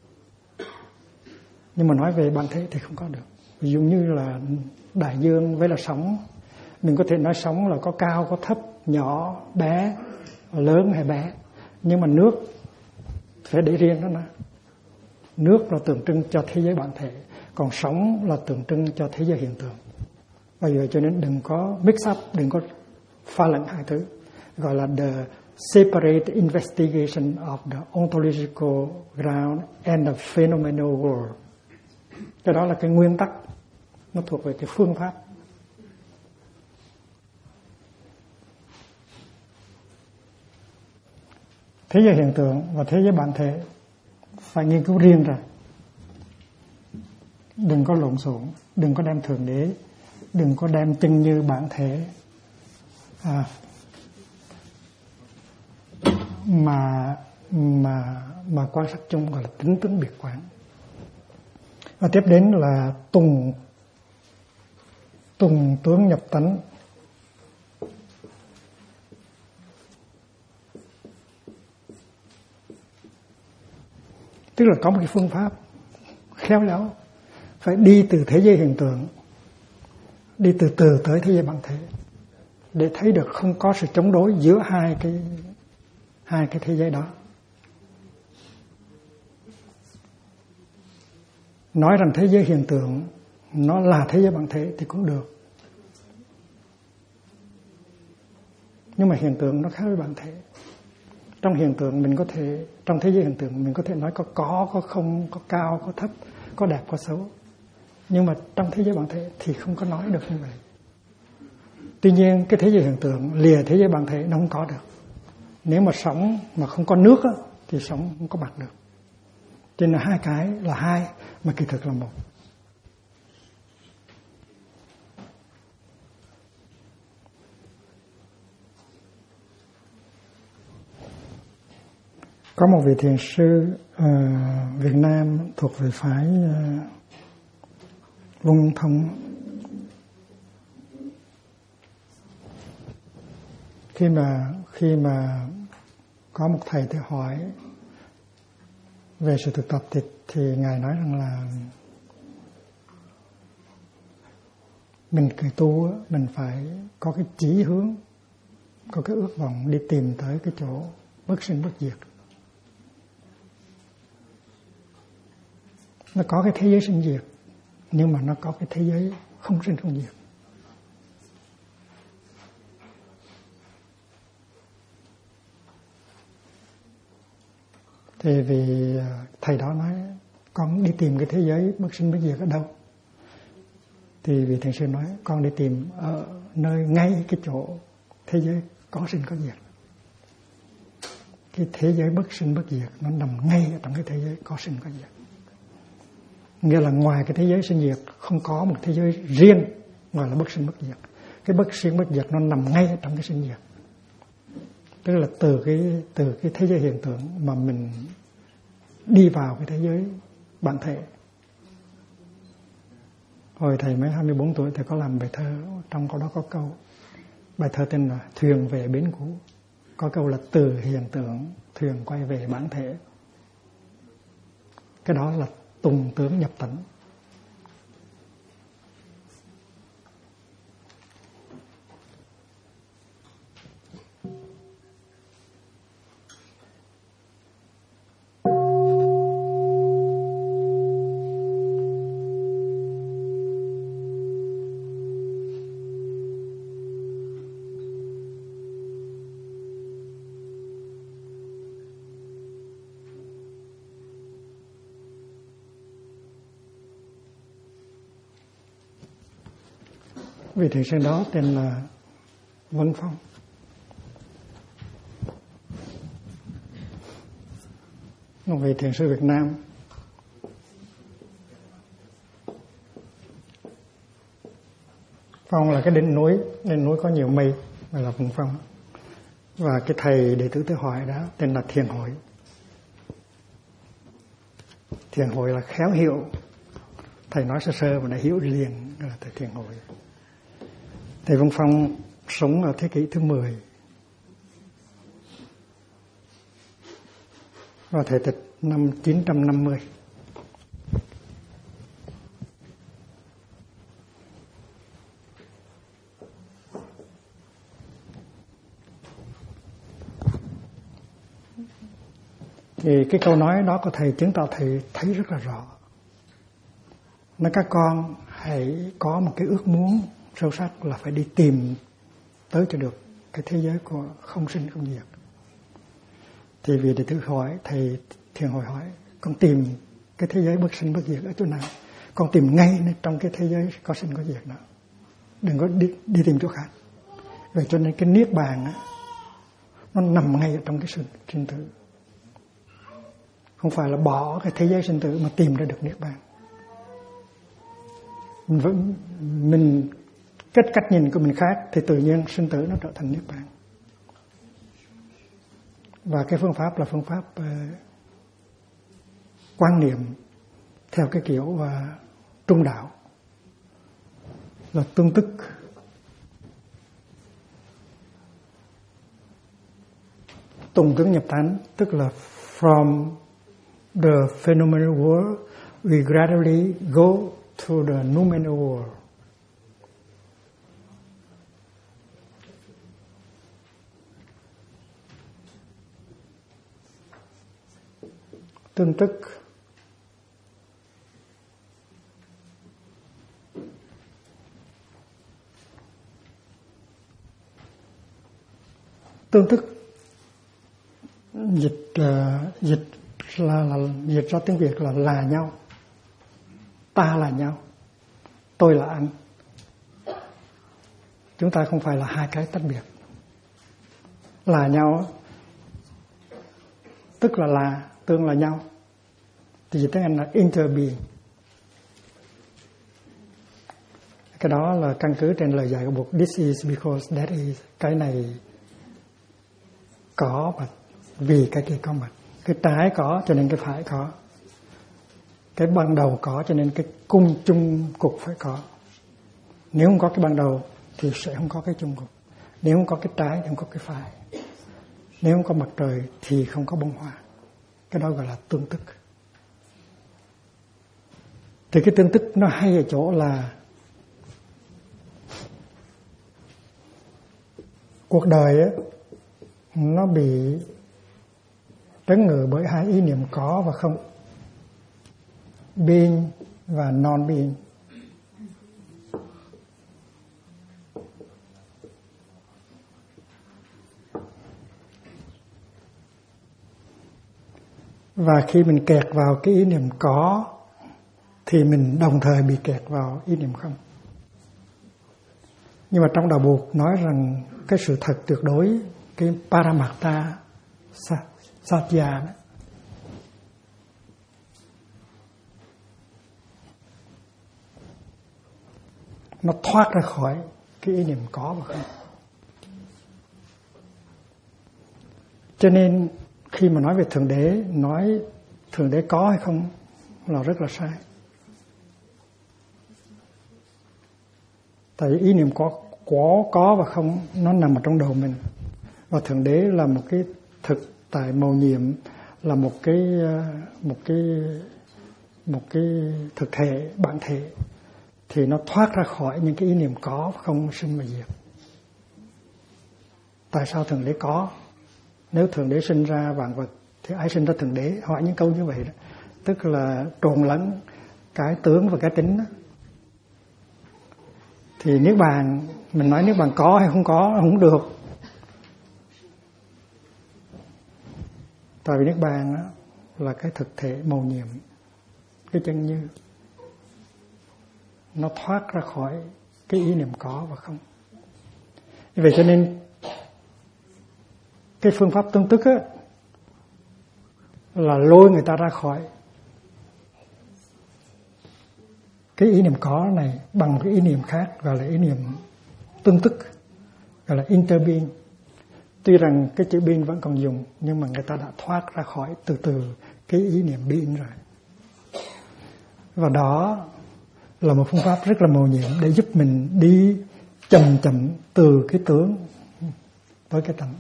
Nhưng mà nói về bản thể thì không có được. Ví dụ như là đại dương với là sóng, mình có thể nói sóng là có cao, có thấp, nhỏ, bé, lớn hay bé. Nhưng mà nước phải để riêng đó. Nước là tượng trưng cho thế giới bản thể, còn sóng là tượng trưng cho thế giới hiện tượng. Bây giờ cho nên đừng có mix up, đừng có pha lẫn hai thứ. Gọi là the separate investigation of the ontological ground and the phenomenal world. Cái đó là cái nguyên tắc, nó thuộc về cái phương pháp. Thế giới hiện tượng và thế giới bản thể phải nghiên cứu riêng ra. Đừng có lộn xộn, đừng có đem Thượng Đế, đừng có đem chân như bản thể mà quan sát chung, gọi là tính tướng biệt quán. Và tiếp đến là tùng tướng nhập tánh. Tức là có một cái phương pháp khéo léo, phải đi từ thế giới hiện tượng, đi từ từ tới thế giới bản thể, để thấy được không có sự chống đối giữa hai cái thế giới đó. Nói rằng thế giới hiện tượng nó là thế giới bản thể thì cũng được, nhưng mà hiện tượng nó khác với bản thể. Trong hiện tượng mình có thể, trong thế giới hiện tượng mình có thể nói có không, có cao, có thấp, có đẹp, có xấu. Nhưng mà trong thế giới bản thể thì không có nói được như vậy. Tuy nhiên cái thế giới hiện tượng lìa thế giới bản thể nó không có được. Nếu mà sóng mà không có nước á, thì sóng không có mặt được. Cho nên là hai cái là hai mà kỳ thực là một. Có một vị thiền sư Việt Nam thuộc về phái Luân Thông. Khi mà có một thầy thì hỏi về sự thực tập thì ngài nói rằng là mình kỳ tu mình phải có cái chí hướng, có cái ước vọng đi tìm tới cái chỗ bất sinh bất diệt. Nó có cái thế giới sinh diệt, nhưng mà nó có cái thế giới không sinh không diệt. Thì vì thầy đó nói con đi tìm cái thế giới bất sinh bất diệt ở đâu? Thì vị thiền sư nói con đi tìm ở nơi ngay cái chỗ thế giới có sinh có diệt. Cái thế giới bất sinh bất diệt nó nằm ngay ở trong cái thế giới có sinh có diệt. Nghĩa là ngoài cái thế giới sinh diệt không có một thế giới riêng gọi là bất sinh bất diệt. Cái bất sinh bất diệt nó nằm ngay ở trong cái sinh diệt. Tức là từ cái thế giới hiện tượng mà mình đi vào cái thế giới bản thể. Hồi thầy mới 24 tuổi thầy có làm bài thơ, trong câu đó có câu bài thơ tên là Thuyền về bến cũ. có câu là từ hiện tượng thuyền quay về bản thể. Cái đó là tùng tướng nhập tánh. Vị thiền sư đó tên là Vân Phong. Một vị thiền sư Việt Nam. Phong là cái đỉnh núi có nhiều mây, gọi là Vân Phong. Và cái thầy đệ tử Tư Hoài đó tên là Thiền Hội. Thiền Hội là khéo hiểu, thầy nói sơ sơ mà đã hiểu liền, là thầy Thiền Hội. Thầy Vân Phong sống ở thế kỷ thứ 10 và thầy tịch năm 950. Thì cái câu nói đó của thầy chứng tỏ thầy thấy rất là rõ. Nói các con hãy có một cái ước muốn sâu sắc là phải đi tìm tới cho được cái thế giới của không sinh không diệt. Thì vì đệ tử hỏi, thầy Thiền Hội hỏi, con tìm cái thế giới bất sinh bất diệt ở chỗ nào? Con tìm ngay trong cái thế giới có sinh có diệt đó. Đừng có đi tìm chỗ khác. Vậy cho nên cái niết bàn á, nó nằm ngay ở trong cái sự sinh tử. Không phải là bỏ cái thế giới sinh tử mà tìm ra được niết bàn. Mình cách nhìn của mình khác thì tự nhiên sinh tử nó trở thành niết bàn. Và cái phương pháp là phương pháp quan niệm theo cái kiểu trung đạo, là tương tức. Tùng tướng nhập tánh tức là from the phenomenal world we gradually go to the noumenal world. Tương tức dịch ra tiếng Việt là nhau, ta là nhau, tôi là anh. Chúng ta không phải là hai cái tách biệt. Là nhau tức là tương là nhau, thì dịch tiếng Anh là interbeing. Cái đó là căn cứ trên lời dạy của Bụt, this is because that is. Cái này có và vì cái kia có mặt. Cái trái có cho nên cái phải có. Cái ban đầu có cho nên cái cung chung cục phải có. Nếu không có cái ban đầu thì sẽ không có cái chung cục. Nếu không có cái trái thì không có cái phải. Nếu không có mặt trời thì không có bông hoa. Cái đó gọi là tương tức. Thì cái tương tức nó hay ở chỗ là cuộc đời ấy, nó bị trấn ngự bởi hai ý niệm có và không, being và non-being. Và khi mình kẹt vào cái ý niệm có thì mình đồng thời bị kẹt vào ý niệm không. Nhưng mà trong đạo Bụt nói rằng cái sự thật tuyệt đối, cái Paramartha Satya đó, nó thoát ra khỏi cái ý niệm có và không. Cho nên khi mà nói về Thượng Đế, nói Thượng Đế có hay không là rất là sai. Tại ý niệm có và không nó nằm ở trong đầu mình. Và Thượng Đế là một cái thực tại mầu nhiệm, là một cái thực thể, bản thể, thì nó thoát ra khỏi những cái ý niệm có không sinh mà diệt. Tại sao Thượng Đế có? Nếu Thượng Đế sinh ra vạn vật thì ai sinh ra Thượng Đế? Hỏi những câu như vậy đó. Tức là trộn lẫn cái tướng và cái tính đó. Thì Niết Bàn, mình nói Niết Bàn có hay không có không được. Tại vì Niết Bàn đó là cái thực thể mầu nhiệm, cái chân như, nó thoát ra khỏi cái ý niệm có và không. Vì vậy cho nên cái phương pháp tương tức á, là lôi người ta ra khỏi cái ý niệm có này bằng một cái ý niệm khác, gọi là ý niệm tương tức, gọi là interbeing. Tuy rằng cái chữ being vẫn còn dùng, nhưng mà người ta đã thoát ra khỏi từ từ cái ý niệm being rồi. Và đó là một phương pháp rất là mầu nhiệm để giúp mình đi chậm chậm từ cái tướng tới cái tánh.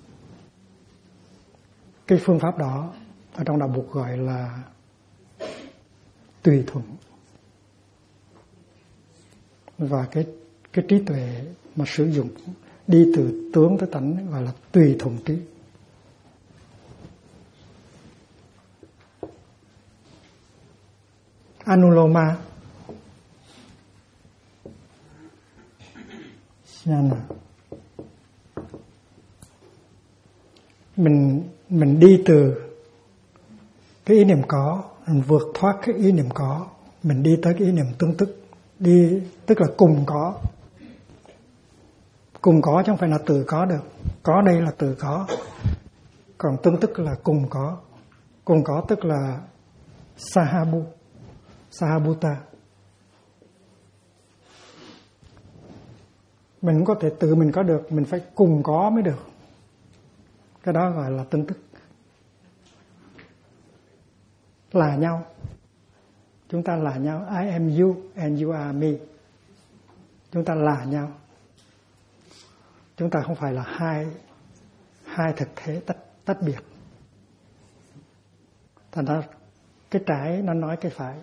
Cái phương pháp đó ở trong đạo Phật gọi là tùy thuận. Và cái trí tuệ mà sử dụng đi từ tướng tới tánh gọi là tùy thuận trí. Anuloma mình đi từ cái ý niệm có, mình vượt thoát cái ý niệm có, mình đi tới cái ý niệm tương tức, đi tức là cùng có. Cùng có chứ không phải là từ có được. Có đây là từ có, còn tương tức là cùng có. Cùng có tức là sahabuta. Mình không có thể tự mình có được, mình phải cùng có mới được. Cái đó gọi là tương tức. Là nhau. Chúng ta là nhau. I am you and you are me. Chúng ta là nhau. Chúng ta không phải là hai thực thể tách biệt. Thành ra cái trái nó nói cái phải.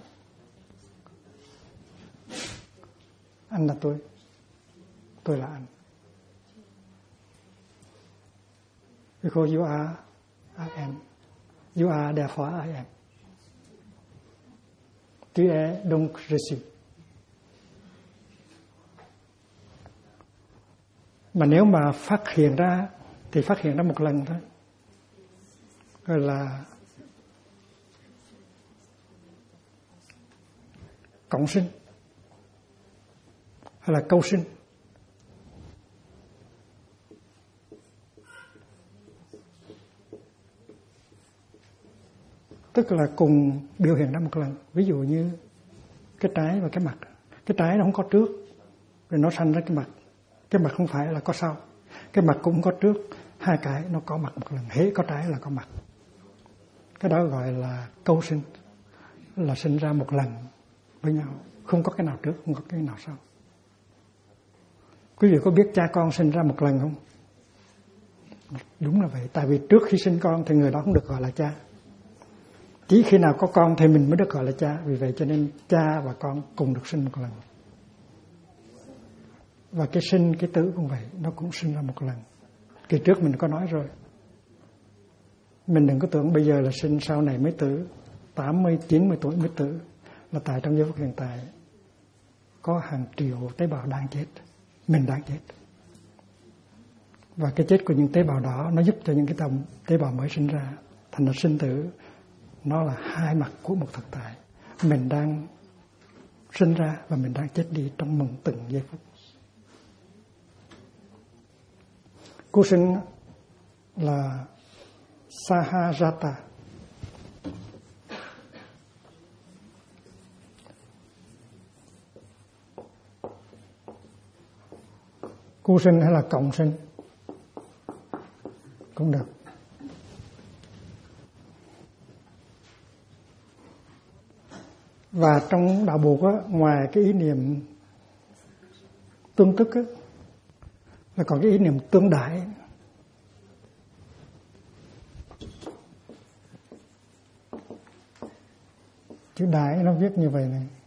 Anh là tôi là anh. Because you are, I am. You are, therefore I am. Tu es, donc je suis. Mà nếu mà phát hiện ra thì phát hiện ra một lần thôi, gọi là cộng sinh hay là câu sinh. Tức là cùng biểu hiện ra một lần. Ví dụ như cái trái và cái mặt. Cái trái nó không có trước, rồi nó sanh ra cái mặt. Cái mặt không phải là có sau. Cái mặt cũng có trước. Hai cái nó có mặt một lần. Hễ có trái là có mặt. Cái đó gọi là câu sinh. Là sinh ra một lần với nhau. Không có cái nào trước, không có cái nào sau. Quý vị có biết cha con sinh ra một lần không? Đúng là vậy. Tại vì trước khi sinh con thì người đó không được gọi là cha. Chỉ khi nào có con thì mình mới được gọi là cha. Vì vậy cho nên cha và con cùng được sinh một lần. Và cái sinh, cái tử cũng vậy. Nó cũng sinh ra một lần. Kỳ trước mình có nói rồi. Mình đừng có tưởng bây giờ là sinh sau này mới tử. 80, 90 tuổi mới tử. Là tại trong giây phút hiện tại có hàng triệu tế bào đang chết. Mình đang chết. Và cái chết của những tế bào đó nó giúp cho những cái tế bào mới sinh ra. Thành ra sinh tử nó là hai mặt của một thực tại. Mình đang sinh ra và mình đang chết đi trong mừng từng giây phút. Cứu sinh là Sahajata. Cứu sinh hay là cộng sinh cũng được. Và trong đạo Bụt á, ngoài cái ý niệm tương tức á, là còn cái ý niệm tương đại. Chữ Đại nó viết như vậy này.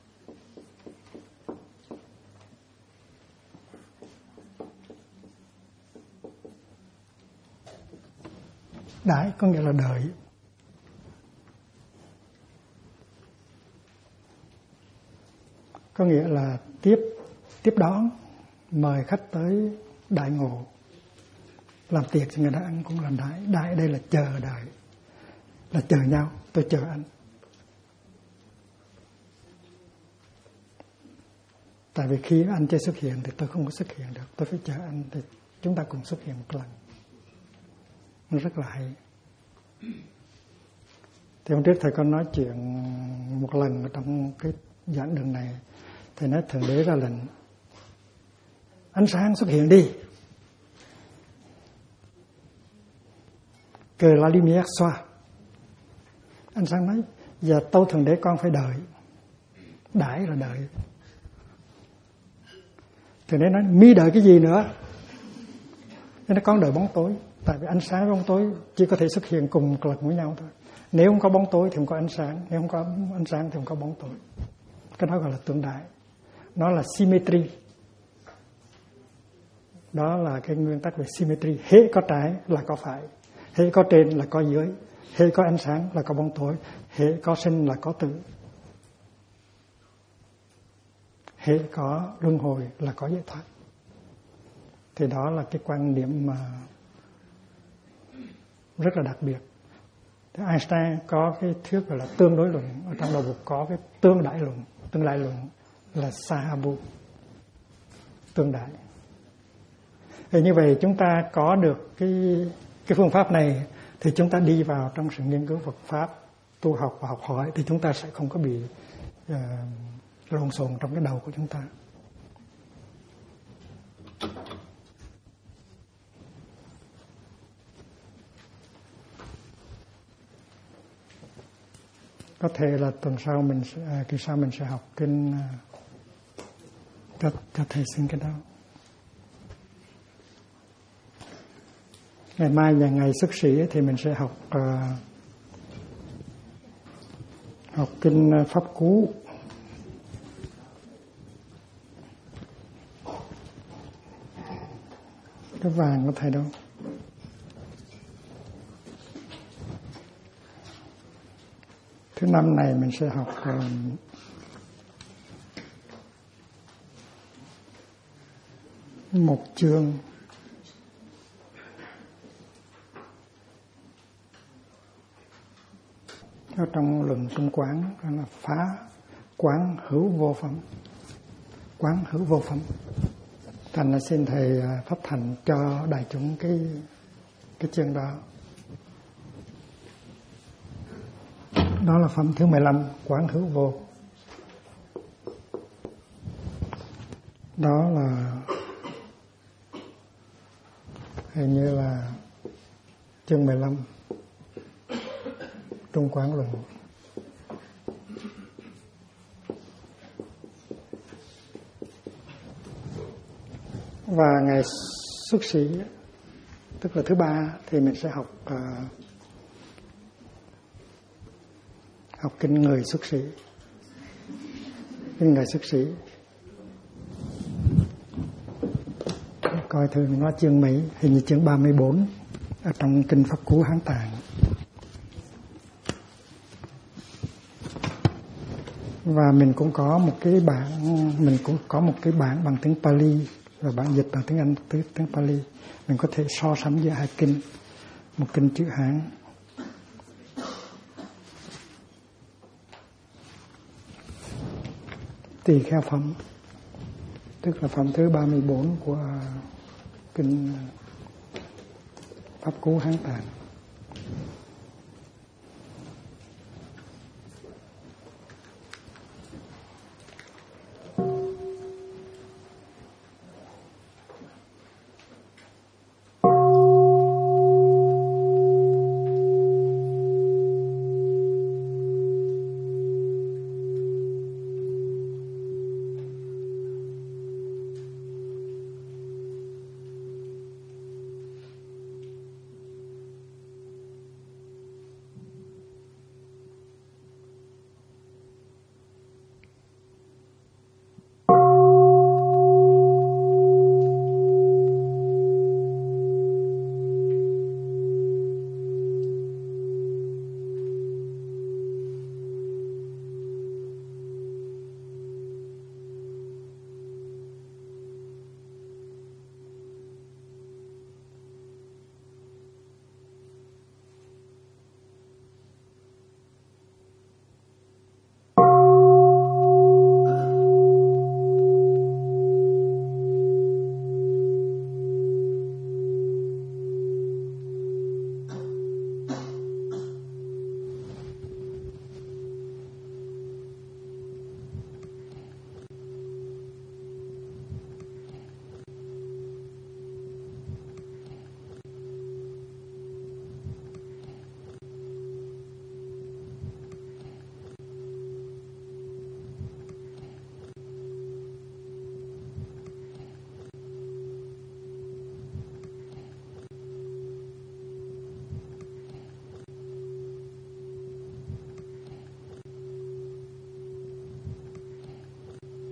Đại có nghĩa là đợi. Có nghĩa là tiếp đón, mời khách tới đại ngộ, làm tiệc cho người ta ăn cũng là đại. Đại đây là chờ đợi, là chờ nhau, tôi chờ anh. Tại vì khi anh chưa xuất hiện thì tôi không có xuất hiện được, tôi phải chờ anh thì chúng ta cùng xuất hiện một lần. Nó rất là hay. Thì hôm trước thầy có nói chuyện một lần ở trong cái giảng đường này, thầy nói Thượng Đế ra lệnh ánh sáng xuất hiện đi. Que la lumière soit. Ánh sáng nói giờ tâu Thượng Đế con phải đợi. Đãi là đợi. Thượng Đế nói mi đợi cái gì nữa? Thế nó con đợi bóng tối. Tại vì ánh sáng với bóng tối chỉ có thể xuất hiện cùng một lần với nhau thôi. Nếu không có bóng tối thì không có ánh sáng, nếu không có ánh sáng thì không có bóng tối. Cái đó gọi là tương đại. Nó là symmetry. Đó là cái nguyên tắc về symmetry. Hễ có trái là có phải, hễ có trên là có dưới, hễ có ánh sáng là có bóng tối, hễ có sinh là có tử, hễ có luân hồi là có giải thoát. Thì đó là cái quan điểm mà rất là đặc biệt. Thì Einstein có cái thuyết gọi là tương đối luận, ở trong đầu có cái tương đại luận là Sahabu, tương đại. Thì như vậy chúng ta có được cái phương pháp này thì chúng ta đi vào trong sự nghiên cứu Phật pháp, tu học và học hỏi thì chúng ta sẽ không có bị lộn xộn trong cái đầu của chúng ta. Có thể là tuần sau kỳ sau mình sẽ học kinh cho thầy xin cái đó. Ngày mai là ngày xuất sĩ thì mình sẽ học kinh Pháp Cú. Cái vàng của thầy đâu? Thứ năm này mình sẽ học một chương ở trong luận Trung Quán, đó là phá quán hữu vô phẩm. Quán hữu vô phẩm. Thành là xin thầy pháp thành cho đại chúng cái chương đó. Đó là phẩm thứ 15, quán hữu vô. Đó là hình như là chương 15 Trung Quán Luận. Và ngày xuất sĩ, tức là thứ ba, thì mình sẽ học kinh người xuất sĩ. Kinh người xuất sĩ. Coi thử nó chương mấy, hình như chương 34 ở trong kinh Pháp Cú Hán Tạng. Và mình cũng có một cái bản bằng tiếng Pali và bản dịch bằng tiếng Anh, tiếng Pali. Mình có thể so sánh giữa hai kinh, một kinh chữ Hán. Tỳ kheo phẩm, tức là phẩm thứ 34 của kinh Pháp Cú Hán Tạng.